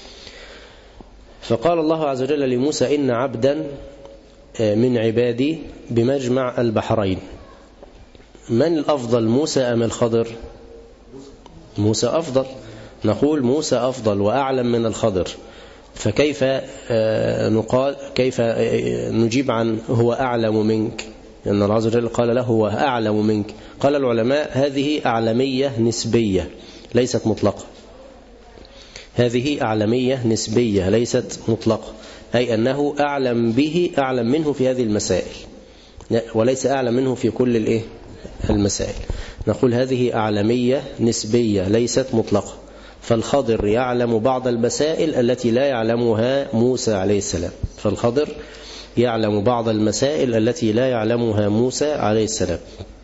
Speaker 4: فقال الله عز وجل لموسى: إن عبدا من عبادي بمجمع البحرين. من الأفضل، موسى أم الخضر؟ موسى أفضل. نقول موسى أفضل وأعلم من الخضر، فكيف نقال، كيف نجيب عن هو أعلم منك؟ لأن الله عز وجل قال له هو أعلم منك. قال العلماء هذه أعلمية نسبية ليست مطلقة، هذه أعلمية نسبية ليست مطلقة، أي أنه أعلم به، أعلم منه في هذه المسائل وليس أعلم منه في كل المسائل. نقول هذه أعلمية نسبية ليست مطلقة. فالخضر يعلم بعض المسائل التي لا يعلمها موسى عليه السلام، فالخضر يعلم بعض المسائل التي لا يعلمها موسى عليه السلام.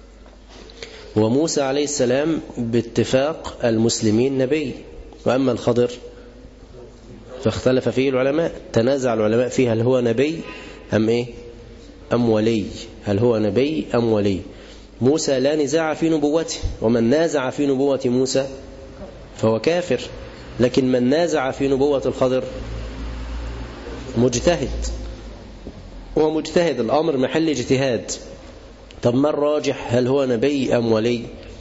Speaker 4: وموسى عليه السلام باتفاق المسلمين نبي، وأما الخضر فاختلف فيه العلماء، تنازع العلماء فيه هل هو نبي أم ولي، هل هو نبي أم ولي. موسى لا نزاع في نبوته، ومن نازع في نبوة موسى فهو كافر، لكن من نازع في نبوة الخضر مجتهد، هو مجتهد، الأمر محل اجتهاد. طب ما الراجح، هل هو نبي أم ولي؟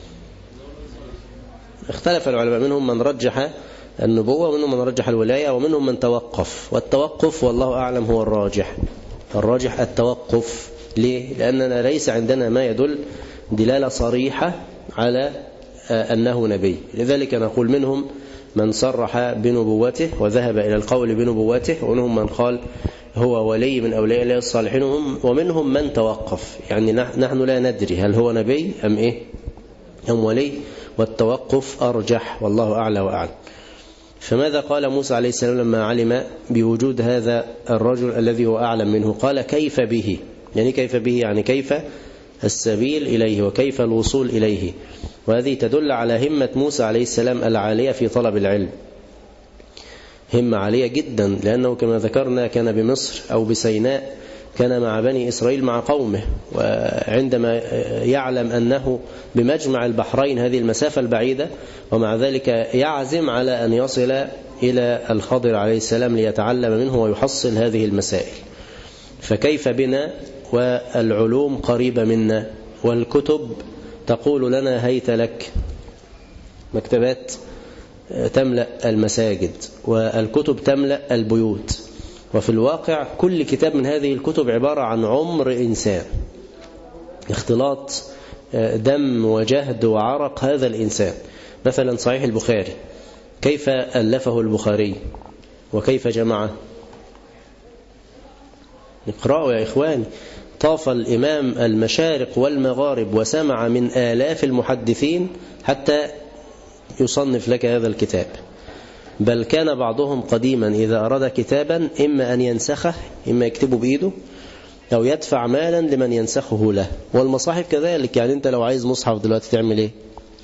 Speaker 4: اختلف العلماء، منهم من رجح النبوة ومنهم من رجح الولاية ومنهم من توقف، والتوقف والله أعلم هو الراجح. الراجح التوقف. ليه؟ لأننا ليس عندنا ما يدل دلالة صريحة على أنه نبي. لذلك نقول منهم من صرح بنبوته وذهب إلى القول بنبوته، ومنهم من قال هو ولي من أولياء الله الصالحين، ومنهم من توقف. يعني نحن لا ندري هل هو نبي أم ولي، والتوقف أرجح والله أعلى وأعلم. فماذا قال موسى عليه السلام لما علم بوجود هذا الرجل الذي هو أعلم منه؟ قال كيف به. يعني كيف به، يعني كيف السبيل إليه وكيف الوصول إليه. وهذه تدل على همة موسى عليه السلام العالية في طلب العلم، همة عالية جدا، لأنه كما ذكرنا كان بمصر أو بسيناء، كان مع بني إسرائيل مع قومه، وعندما يعلم أنه بمجمع البحرين هذه المسافة البعيدة، ومع ذلك يعزم على أن يصل إلى الخضر عليه السلام ليتعلم منه ويحصل هذه المسائل. فكيف بنا والعلوم قريبة منا، والكتب تقول لنا هيت لك، مكتبات تملأ المساجد والكتب تملأ البيوت. وفي الواقع كل كتاب من هذه الكتب عبارة عن عمر إنسان، اختلاط دم وجهد وعرق هذا الإنسان. مثلا صحيح البخاري، كيف ألفه البخاري وكيف جمعه؟ اقرأوا يا إخواني. طاف الإمام المشارق والمغارب وسمع من آلاف المحدثين حتى يصنف لك هذا الكتاب. بل كان بعضهم قديما إذا أراد كتابا إما أن ينسخه، إما يكتبه بإيده، أو يدفع مالا لمن ينسخه له. والمصاحف كذلك. يعني أنت لو عايز مصحف دلوقتي تعمل إيه؟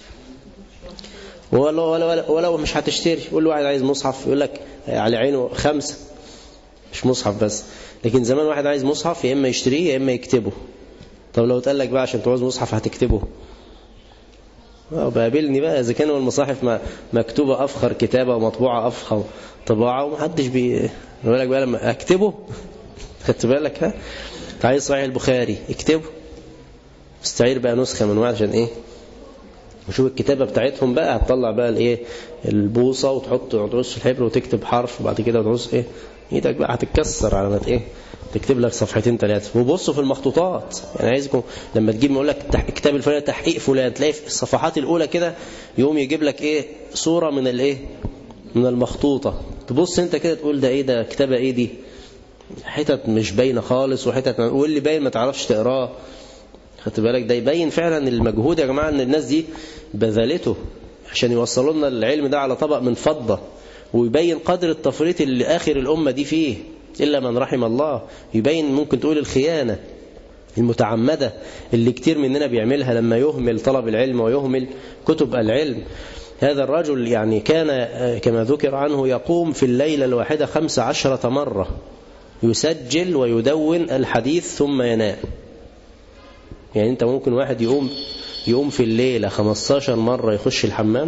Speaker 4: ولو مش هتشتري، قول له واحد عايز مصحف يقول لك على عينه 5، مش مصحف بس. لكن زمان واحد عايز مصحف يا إما يشتريه يا إما يكتبه. طب لو اتقال لك بقى عشان تعوز مصحف هتكتبه، بقابلني بقى إذا كانوا المصاحف مكتوبة أفخر كتابة ومطبوعة أفخر طباعة ومحدش بيقول لك بقى لما أكتبه. خدت بالك؟ ها، عايز صحيح البخاري اكتبه، استعير بقى نسخة من واحد عشان إيه؟ وشوف الكتابة بتاعتهم بقى، هتطلع بقى الإيه البوصة وتعوز الحبر وتكتب حرف، وبعد كده وتعوز إيه إيدك بقى هتتكسر على ما إيه تكتب لك صفحتين 3. وبصوا في المخطوطات، يعني عايزكم لما تجيب يقول لك كتاب الفلاني تحقيق فلان، تلاقي في الصفحات الأولى كده يقوم يجيب لك إيه صورة من الإيه من المخطوطة. تبص أنت كده تقول ده إيه ده، كتابة إيه دي، حتت مش باينة خالص وحتت واللي باين ما تعرفش تقراه. خدت بالك؟ ده يبين فعلا المجهود يا جماعة ان الناس دي بذلته عشان يوصلوا لنا العلم ده على طبق من فضة، ويبين قدر التفريط اللي آخر الأمة دي فيه إلا من رحم الله. يبين ممكن تقول الخيانة المتعمدة اللي كتير مننا بيعملها لما يهمل طلب العلم ويهمل كتب العلم. هذا الرجل يعني كان كما ذكر عنه يقوم في الليلة الواحدة 15 مرة يسجل ويدون الحديث ثم ينام. يعني انت ممكن واحد يقوم في الليلة 15 مرة يخش الحمام؟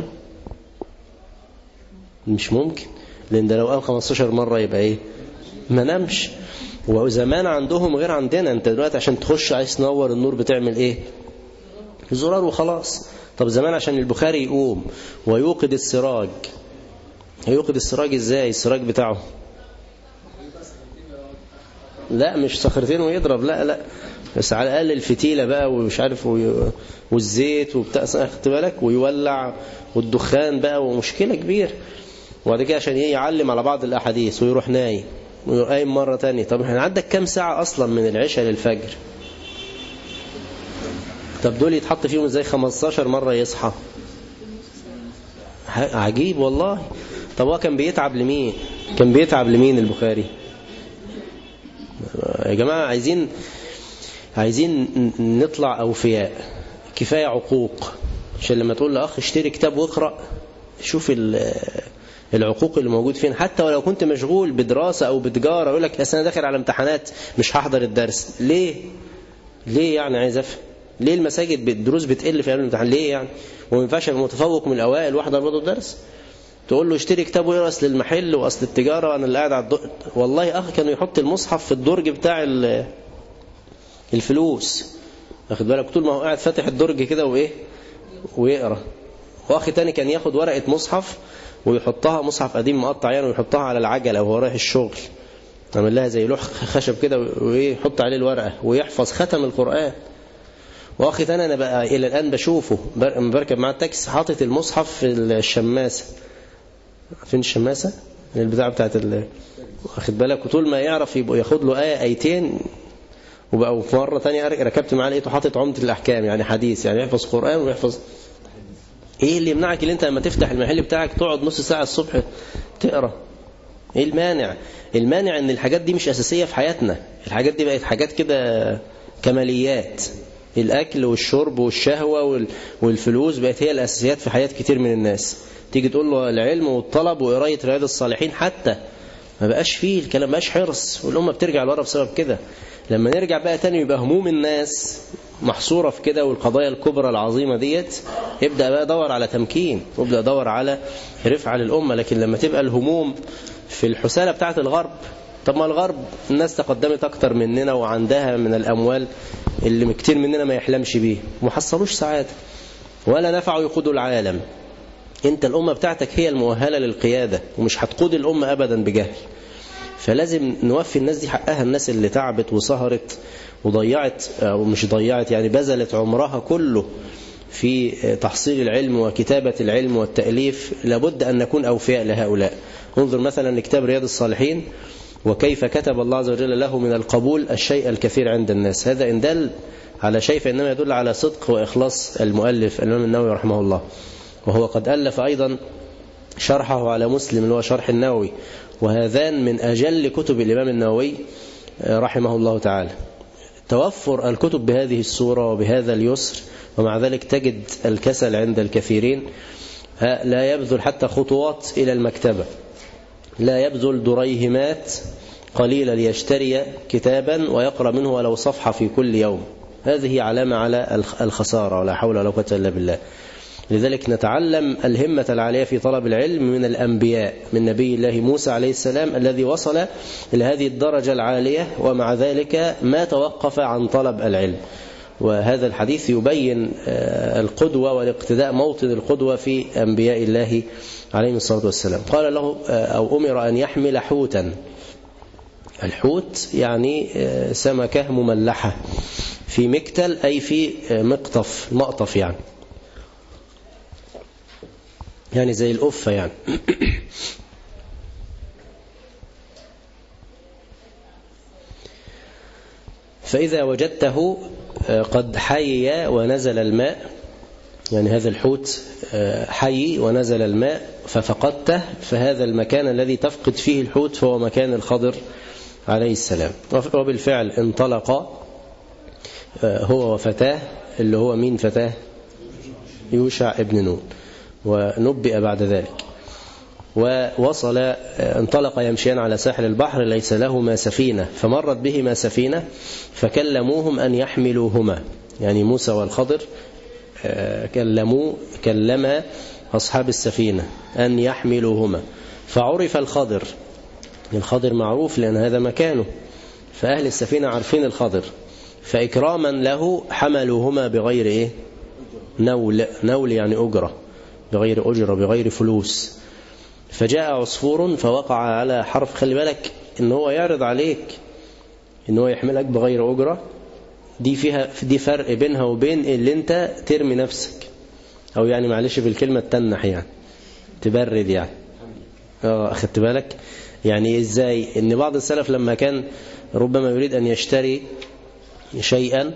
Speaker 4: مش ممكن، لان ده لو قام 15 مرة يبقى ايه ما نامش. وزمان عندهم غير عندنا. انت دلوقتي عشان تخش عايز تنور النور بتعمل ايه؟ زرار وخلاص. طب زمان عشان البخاري يقوم ويوقد السراج، هيوقد السراج ازاي؟ السراج بتاعه لا مش صخرتين ويضرب، لا بس على الأقل الفتيلة بقى ومش عارف والزيت وبتاع، خدت بالك، ويولع والدخان بقى ومشكلة كبيرة. وبعد كده عشان يعلم على بعض الأحاديث ويروح نايم ويقايم مرة تانية. طب احنا عندك كام ساعة أصلا من العشاء للفجر؟ طب دول يتحط فيهم ازاي 15 مرة يصحى؟ عجيب والله. طب هو كان بيتعب لمين؟ كان بيتعب لمين البخاري؟ يا جماعة عايزين نطلع أوفياء. كفاية عقوق. عشان لما تقول لأخ اشتري كتاب واقرأ، شوف العقوق اللي موجود فين. حتى ولو كنت مشغول بدراسة أو بتجارة يقول لك أنا داخل على امتحانات مش هحضر الدرس. ليه يعني؟ عايز أفهم ليه المساجد الدروس بتقل في الامتحان؟ ليه يعني؟ وما ينفعش المتفوق من الأوائل واحضر برضه الدرس؟ تقول له اشتري كتاب ويقرأ أصل المحل وأصل التجارة وأنا اللي قاعد على الدرج. والله أخ كانوا يحط المصحف في الدرج بتاع الفلوس، واخد بالك، طول ما هو قاعد فاتح الدرج كده ويقرأ. واخي تاني كان ياخد ورقة مصحف ويحطها، مصحف قديم مقطع يعني، ويحطها على العجلة وهو رايح الشغل، عمل لها زي لوح خشب كده ويحط عليه الورقة ويحفظ ختم القرآن. واخي تاني انا بقى الى الان بشوفه بركب مع التاكسي حاطط المصحف في الشماسة. فين الشماسة؟ البتاع بتاعت واخد بالك، وطول ما يعرف يبقى ياخد له آية آيتين. وبقى في مرة تانية ركبت معاه لقيته حاطط عمدة الأحكام، يعني حديث، يعني يحفظ قرآن ويحفظ. ايه اللي يمنعك اللي انت لما تفتح المحل بتاعك تقعد نص ساعة الصبح تقرأ؟ ايه المانع؟ المانع ان الحاجات دي مش أساسية في حياتنا. الحاجات دي بقت حاجات كده كماليات. الأكل والشرب والشهوة والفلوس بقت هي الأساسيات في حياة كتير من الناس. تيجي تقول له العلم والطلب وقراية رياض الصالحين حتى ما بقاش فيه الكلام، ما بقاش حرص، والأمة بترجع لورا بسبب كده. لما نرجع بقى تاني يبقى هموم الناس محصورة في كده، والقضايا الكبرى العظيمة ديت، يبدأ بقى دور على تمكين ويبدأ دور على رفع للأمة. لكن لما تبقى الهموم في الحسالة بتاعت الغرب، طب ما الغرب الناس تقدمت أكتر مننا وعندها من الأموال اللي كتير مننا ما يحلمش بيه، وما حصلوش سعادة ولا نفعوا يقودوا العالم. أنت الأمة بتاعتك هي المؤهلة للقيادة، ومش هتقود الأمة أبدا بجهل. فلازم نوفي الناس دي حقها، الناس اللي تعبت وسهرت وضيعت، أو مش ضيعت يعني بذلت عمرها كله في تحصيل العلم وكتابة العلم والتأليف، لابد أن نكون أوفياء لهؤلاء. انظر مثلا لكتاب رياض الصالحين، وكيف كتب الله عز وجل له من القبول الشيء الكثير عند الناس. هذا إن دل على شيء فإنما يدل على صدق وإخلاص المؤلف الإمام النووي رحمه الله. وهو قد ألف أيضا شرحه على مسلم اللي هو شرح النووي، وهذان من أجل كتب الإمام النووي رحمه الله تعالى. توفر الكتب بهذه الصورة وبهذا اليسر، ومع ذلك تجد الكسل عند الكثيرين، لا يبذل حتى خطوات إلى المكتبة، لا يبذل دريهمات قليلة ليشتري كتابا ويقرأ منه ولو صفحة في كل يوم. هذه علامة على الخسارة، ولا حول ولا قوة إلا بالله. لذلك نتعلم الهمة العالية في طلب العلم من الأنبياء، من نبي الله موسى عليه السلام الذي وصل إلى هذه الدرجة العالية ومع ذلك ما توقف عن طلب العلم. وهذا الحديث يبين القدوة والاقتداء، موطن القدوة في أنبياء الله عليه الصلاة والسلام. قال له أو أمر أن يحمل حوتا. الحوت يعني سمكة مملحة في مكتل، أي في مقطف يعني زي الأفة يعني. فإذا وجدته قد حي ونزل الماء، يعني هذا الحوت حي ونزل الماء ففقدته، فهذا المكان الذي تفقد فيه الحوت فهو مكان الخضر عليه السلام. وبالفعل انطلق هو وفتاه، اللي هو مين فتاه؟ يوشع ابن نون، ونبئ بعد ذلك. ووصل انطلق يمشيان على ساحل البحر، ليس لهما سفينة، فمرت بهما سفينة فكلموهم أن يحملوهما، يعني موسى والخضر كلم أصحاب السفينة أن يحملوهما. فعرف الخضر معروف لأن هذا مكانه، فأهل السفينة عارفين الخضر، فإكراما له حملوهما بغير إيه؟ نول يعني أجرة، بغير أجرة، بغير فلوس. فجاء عصفور فوقع على حرف. خلي بالك إن هو يعرض عليك إن هو يحملك بغير أجرة، دي فرق بينها وبين اللي انت ترمي نفسك، أو يعني معلش بالكلمة تنح يعني تبرد يعني. أخدت بالك يعني إزاي؟ إن بعض السلف لما كان ربما يريد أن يشتري شيئا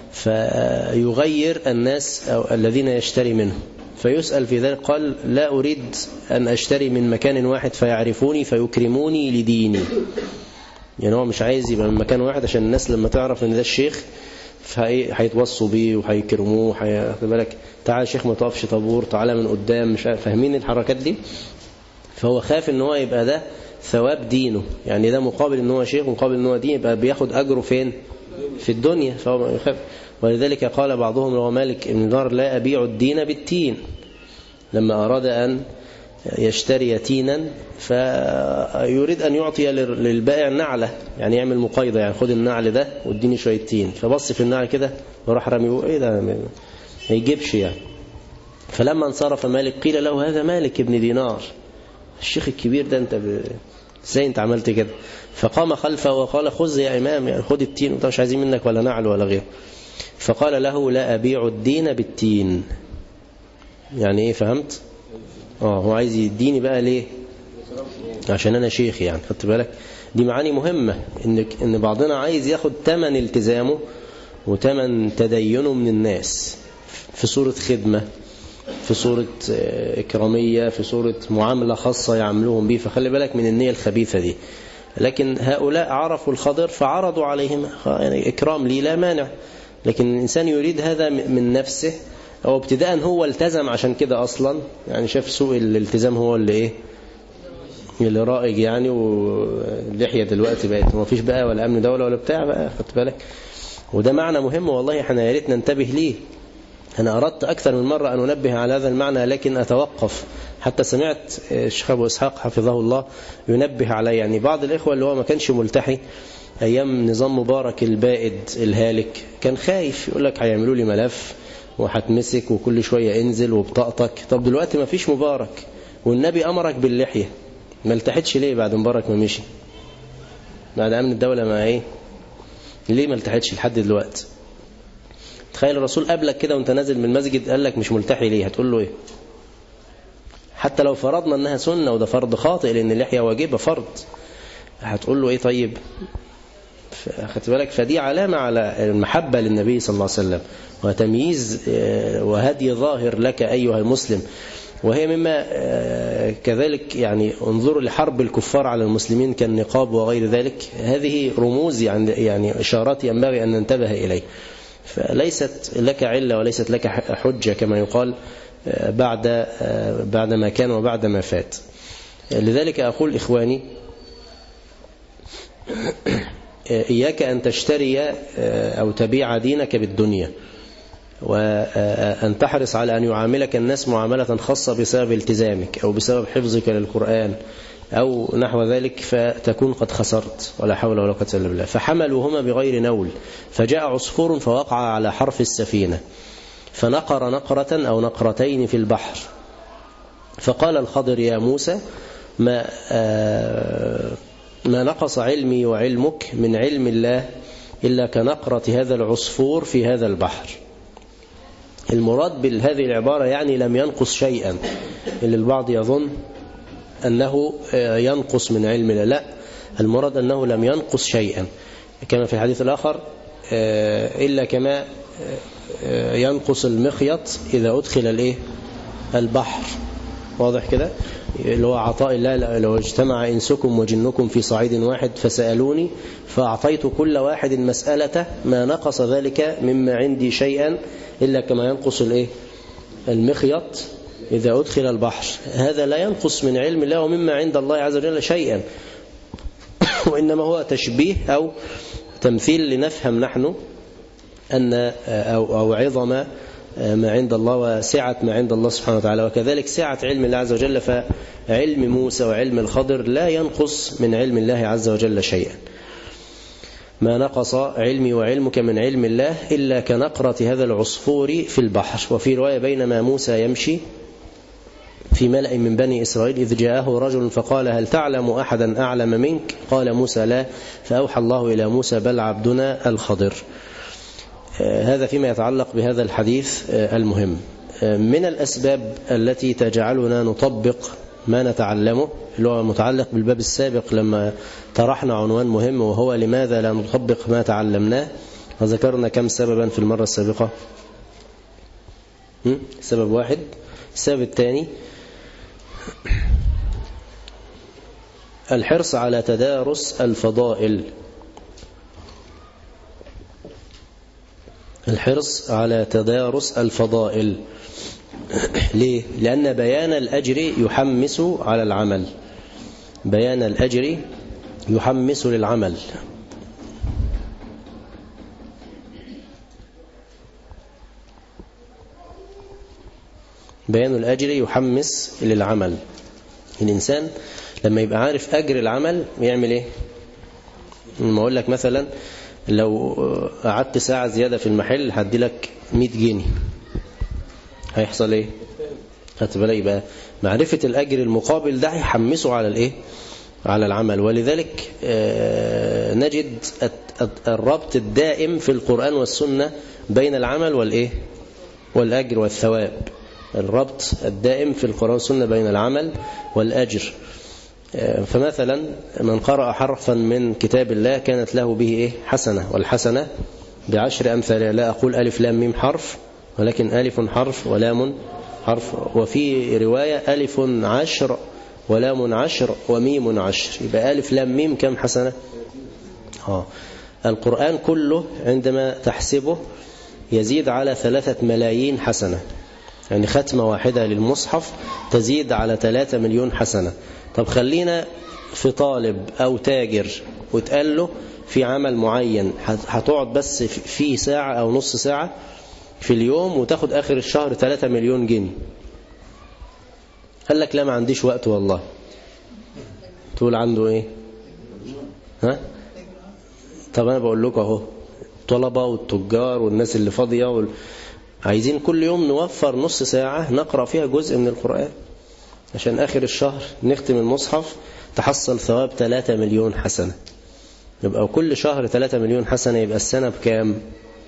Speaker 4: فيغير الناس أو الذين يشتري منه، فيسأل في ذلك قال لا أريد أن أشتري من مكان واحد فيعرفوني فيكرموني لديني. يعني هو مش عايز يبقى من مكان واحد عشان الناس لما تعرف ان ده الشيخ هيتوصوا بيه وهيكرموه. خد بالك تعال شيخ ما تقفش طابور، تعالى من قدام، مش فاهمين الحركات دي. فهو خاف ان هو يبقى ده ثواب دينه، يعني ده مقابل ان هو شيخ ومقابل ان هو دين، يبقى بياخد اجره فين؟ في الدنيا. فهو يخاف. ولذلك قال بعضهم لو مالك بن دينار لا أبيع الدين بالتين، لما أراد أن يشتري تينا فيريد أن يعطي للبائع نعلة، يعني يعمل مقايضة، يعني خد النعل ده واديني شوية تين. فبص في النعل كده وراح رميه، ايه ده ما يجيبش يعني. فلما انصرف مالك قيل له هذا مالك ابن دينار الشيخ الكبير ده، انت ازاي انت عملت كده؟ فقام خلفه وقال خذ يا إمام، يعني خذ التين، وانت مش عايزين منك ولا نعل ولا غيره. فقال له لا أبيع الدين بالتين. يعني ايه؟ فهمت؟ هو عايز يديني بقى ليه؟ عشان انا شيخ يعني. خدت بالك؟ دي معاني مهمة، ان بعضنا عايز ياخد تمن التزامه وتمن تدينه من الناس في صورة خدمة، في صورة إكرامية، في صورة معاملة خاصة يعملوهم به. فخلي بالك من النية الخبيثة دي. لكن هؤلاء عرفوا الخضر فعرضوا عليهم، يعني إكرام لي لا مانع. لكن الإنسان يريد هذا من نفسه، أو ابتداء هو التزم عشان كده أصلا، يعني شاف سوء الالتزام هو اللي إيه؟ اللي رائج يعني. واللحية دلوقتي بقت ما فيش بقى ولا أمن دولة ولا بتاع بقى. خدت بالك؟ وده معنى مهم والله، احنا يا ريت ننتبه ليه. أنا أردت أكثر من مرة أن أنبه على هذا المعنى لكن أتوقف. حتى سمعت الشيخ أبو إسحاق حفظه الله ينبه علي، يعني بعض الإخوة اللي هو ما كانش ملتحي أيام نظام مبارك البائد الهالك كان خايف، يقول لك هيعملوا لي ملف وهتمسك وكل شوية انزل وبطاقتك. طب دلوقتي ما فيش مبارك والنبي أمرك باللحية، ما التحتش ليه بعد مبارك ما مشي، بعد أمن الدولة ما ايه، ليه ما التحتش لحد دلوقتي؟ تخيل الرسول قبلك كده وانت نازل من المسجد قال لك مش ملتحي ليه، هتقول له ايه؟ حتى لو فرضنا انها سنة وده فرض خاطئ لان اللحية واجبة فرض، هتقول له ايه؟ طيب خدت بالك؟ فدي علامة على المحبة للنبي صلى الله عليه وسلم وتمييز وهدي ظاهر لك أيها المسلم. وهي مما كذلك يعني انظروا لحرب الكفار على المسلمين كالنقاب وغير ذلك، هذه رموز يعني إشارات ينبغي أن ننتبه إليه. فليست لك علة وليست لك حجة كما يقال بعد ما كان وبعد ما فات. لذلك أقول إخواني إياك أن تشتري أو تبيع دينك بالدنيا، وأن تحرص على أن يعاملك الناس معاملة خاصة بسبب التزامك أو بسبب حفظك للقرآن أو نحو ذلك، فتكون قد خسرت ولا حول ولا قوة إلا بالله. فحملوهما بغير نول، فجاء عصفور فوقع على حرف السفينة فنقر نقرة أو نقرتين في البحر، فقال الخضر يا موسى ما نقص علمي وعلمك من علم الله إلا كنقرة هذا العصفور في هذا البحر. المراد بهذه العبارة يعني لم ينقص شيئا، اللي البعض يظن أنه ينقص من علم الله، لا، المراد أنه لم ينقص شيئا، كما في الحديث الآخر إلا كما ينقص المخيط إذا أدخل البحر. واضح كده؟ اللي هو عطاء الله، لو اجتمع إنسكم وجنكم في صعيد واحد فسألوني فأعطيت كل واحد مسألة ما نقص ذلك مما عندي شيئا إلا كما ينقص المخيط إذا أدخل البحر. هذا لا ينقص من علم الله ومما عند الله عز وجل شيئا، وإنما هو تشبيه أو تمثيل لنفهم نحن أن أو عظم ما عند الله وسعة ما عند الله سبحانه وتعالى، وكذلك سعة علم الله عز وجل. فعلم موسى وعلم الخضر لا ينقص من علم الله عز وجل شيئا. ما نقص علمي وعلمك من علم الله إلا كنقرة هذا العصفور في البحر. وفي رواية بينما موسى يمشي في ملأ من بني إسرائيل إذ جاءه رجل فقال هل تعلم أحدا أعلم منك؟ قال موسى لا، فأوحى الله إلى موسى بل عبدنا الخضر. هذا فيما يتعلق بهذا الحديث المهم. من الأسباب التي تجعلنا نطبق ما نتعلمه اللي هو متعلق بالباب السابق لما طرحنا عنوان مهم وهو لماذا لا نطبق ما تعلمناه، وذكرنا كم سببا في المرة السابقة. سبب واحد. السبب الثاني الحرص على تدارس الفضائل. الحرص على تدارس الفضائل. ليه؟ لأن بيان الأجر يحمس على العمل. بيان الأجر يحمس للعمل. بيان الأجر يحمس للعمل. الإنسان لما يبقى عارف أجر العمل يعمل إيه؟ لما أقول لك مثلا لو قعدت ساعة زيادة في المحل هدي لك 100 جنيه، هيحصل إيه؟ هتبقى يبقى معرفة الأجر المقابل ده يحمسه على على العمل. ولذلك نجد الربط الدائم في القرآن والسنة بين العمل والأجر والثواب. الربط الدائم في القرآن والسنة بين العمل والأجر. فمثلا من قرأ حرفا من كتاب الله كانت له به حسنة، والحسنة ب10 أمثالها. لا أقول ألف لام ميم حرف، ولكن ألف حرف ولام حرف، وفي رواية ألف 10 ولام 10 وميم 10، يبقى ألف لام ميم كم حسنة؟ القرآن كله عندما تحسبه يزيد على 3 ملايين حسنة، يعني ختمة واحدة للمصحف تزيد على 3 مليون حسنة. طب خلينا في طالب أو تاجر وتقال له في عمل معين هتقعد بس فيه ساعة أو نص ساعة في اليوم وتاخد آخر الشهر 3 مليون جنيه، قال لك لا ما عنديش وقت والله. تقول عنده إيه؟ طب أنا بقول لكم أهو، طلبة والتجار والناس اللي فاضية عايزين كل يوم نوفر نص ساعة نقرأ فيها جزء من القرآن، عشان آخر الشهر نختم المصحف تحصل ثواب 3 مليون حسنة. يبقى كل شهر 3 مليون حسنة، يبقى السنة بكام؟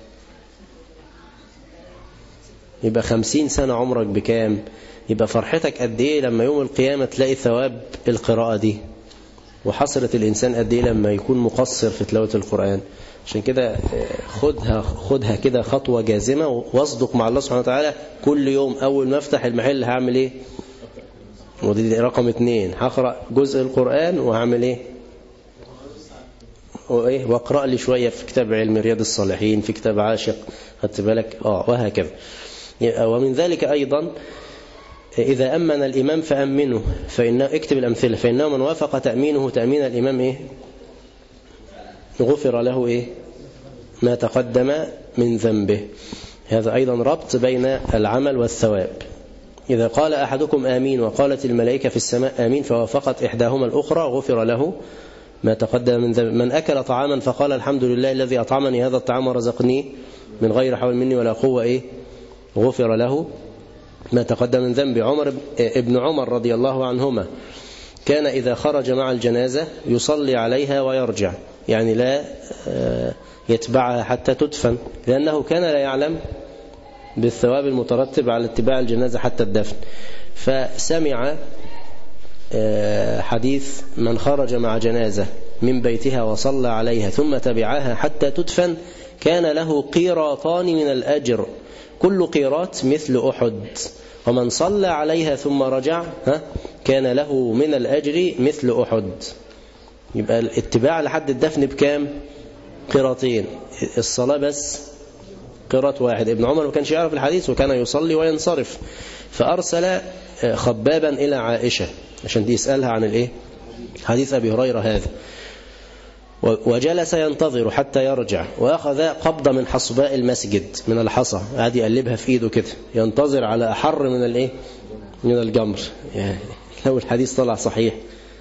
Speaker 4: يبقى 50 سنة عمرك بكام؟ يبقى فرحتك قد ايه لما يوم القيامة تلاقي ثواب القراءة دي، وحسرة الإنسان قد ايه لما يكون مقصر في تلاوة القرآن. عشان كده خدها كده خطوة جازمة، واصدق مع الله سبحانه وتعالى. كل يوم أول ما افتح المحل هعمل ايه؟ ودي رقم 2، هقرأ جزء القرآن وهعمل ايه؟ واقرأ لي شوية في كتاب علم رياض الصالحين، في كتاب عاشق، خدت بالك؟ وهكذا. ومن ذلك أيضا إذا أمن الإمام فأمنه، فإنه اكتب الأمثلة، فإنه من وافق تأمينه تأمين الإمام إيه؟ غفر له إيه؟ ما تقدم من ذنبه. هذا أيضا ربط بين العمل والثواب. إذا قال أحدكم آمين وقالت الملائكة في السماء آمين فوافقت إحداهما الأخرى غفر له ما تقدم من ذنبه. من أكل طعاما فقال الحمد لله الذي أطعمني هذا الطعام ورزقني من غير حول مني ولا قوة إيه؟ غفر له ما تقدم من ذنبه. ابن عمر رضي الله عنهما كان إذا خرج مع الجنازة يصلي عليها ويرجع، يعني لا يتبعها حتى تدفن، لأنه كان لا يعلم بالثواب المترتب على اتباع الجنازة حتى الدفن. فسمع حديث من خرج مع جنازة من بيتها وصلى عليها ثم تبعها حتى تدفن كان له قيراطان من الأجر، كل قيراط مثل أحد، ومن صلى عليها ثم رجع كان له من الأجر مثل أحد. يبقى الاتباع لحد الدفن بكام؟ قيراطين، الصلاة بس قيراط واحد. ابن عمر ما كانش يعرف الحديث وكان يصلي وينصرف، فأرسل خبابا إلى عائشة عشان دي يسألها عن الايه؟ حديث أبي هريرة هذا، وجلس ينتظر حتى يرجع، وأخذ قبضة من حصباء المسجد من الحصى، قعد يقلبها في إيده كده ينتظر على أحر من الايه؟ من الجمر. يعني لو الحديث طلع صحيح.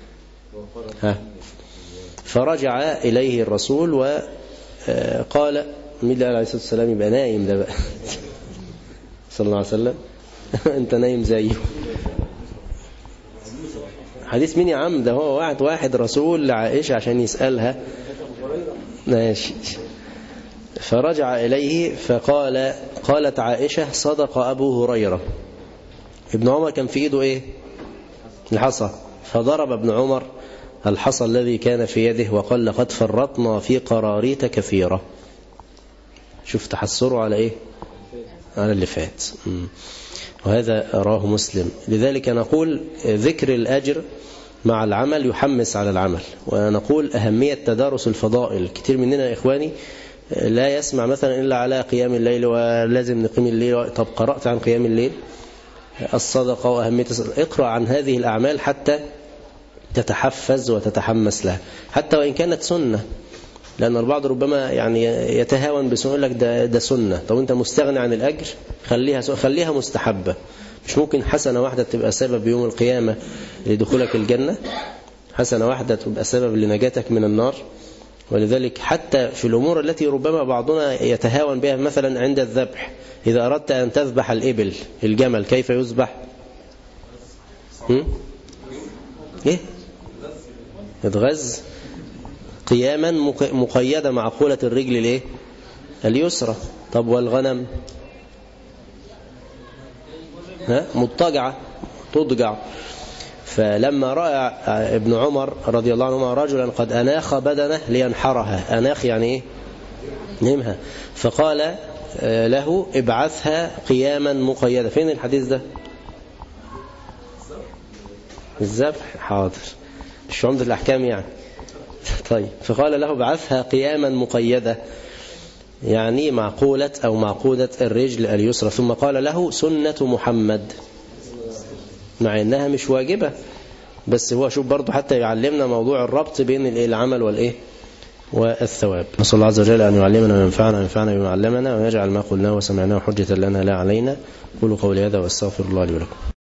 Speaker 4: فرجع إليه الرسول وقال مين اللي قال عليه الصلاة والسلام يبقى نايم ده بقى صلى الله عليه وسلم انت نايم زيه. حديث مين يا عم؟ ده هو واحد رسول لعائشة عشان يسألها. ماشي. فرجع إليه قالت عائشة صدق أبو هريرة. ابن عمر كان في إيده إيه؟ الحصى، فضرب ابن عمر الحصى الذي كان في يده وقال لقد فرطنا في قراريط كثيرة. شوف تحسره على إيه؟ على اللي فات. وهذا أراه مسلم. لذلك نقول ذكر الأجر مع العمل يحمس على العمل، ونقول أهمية تدارس الفضائل. كتير مننا يا إخواني لا يسمع مثلا إلا على قيام الليل ولازم نقيم الليل. طب قرأت عن قيام الليل؟ الصدقة وأهمية اقرأ عن هذه الأعمال حتى تتحفز وتتحمس لها، حتى وإن كانت سنة، لأن البعض ربما يعني يتهاون بسنة يقول لك ده سنة. طب أنت مستغني عن الأجر؟ خليها مستحبة. مش ممكن حسنة واحدة تبقى سبب يوم القيامة لدخولك الجنة؟ حسنة واحدة تبقى سبب لنجاتك من النار. ولذلك حتى في الأمور التي ربما بعضنا يتهاون بها، مثلا عند الذبح، إذا أردت أن تذبح الإبل الجمل كيف يذبح؟ إيه؟ يتغز قياما مقيدة معقولة الرجل الايه؟ اليسرى. طب والغنم؟ مضطجعة تضجع. فلما رأى ابن عمر رضي الله عنهما رجلا قد أناخ بدنه لينحرها، أناخ يعني ايه؟ نمها. فقال له ابعثها قياما مقيدة. فين الحديث ده؟ الذبح. حاضر، مش عمدة الأحكام يعني. طيب، فقال له بعثها قياما مقيدة، يعني معقولة أو معقودة الرجل اليسرى. ثم قال له سنة محمد، مع أنها مش واجبة، بس هو شوف برضو حتى يعلمنا موضوع الربط بين العمل والإيه والثواب. نسأل الله عز وجل أن يعلمنا وينفعنا بما علمنا، ويجعل ما قلناه وسمعناه حجة لنا لا علينا. قولوا قولي هذا واستغفر الله لي ولكم.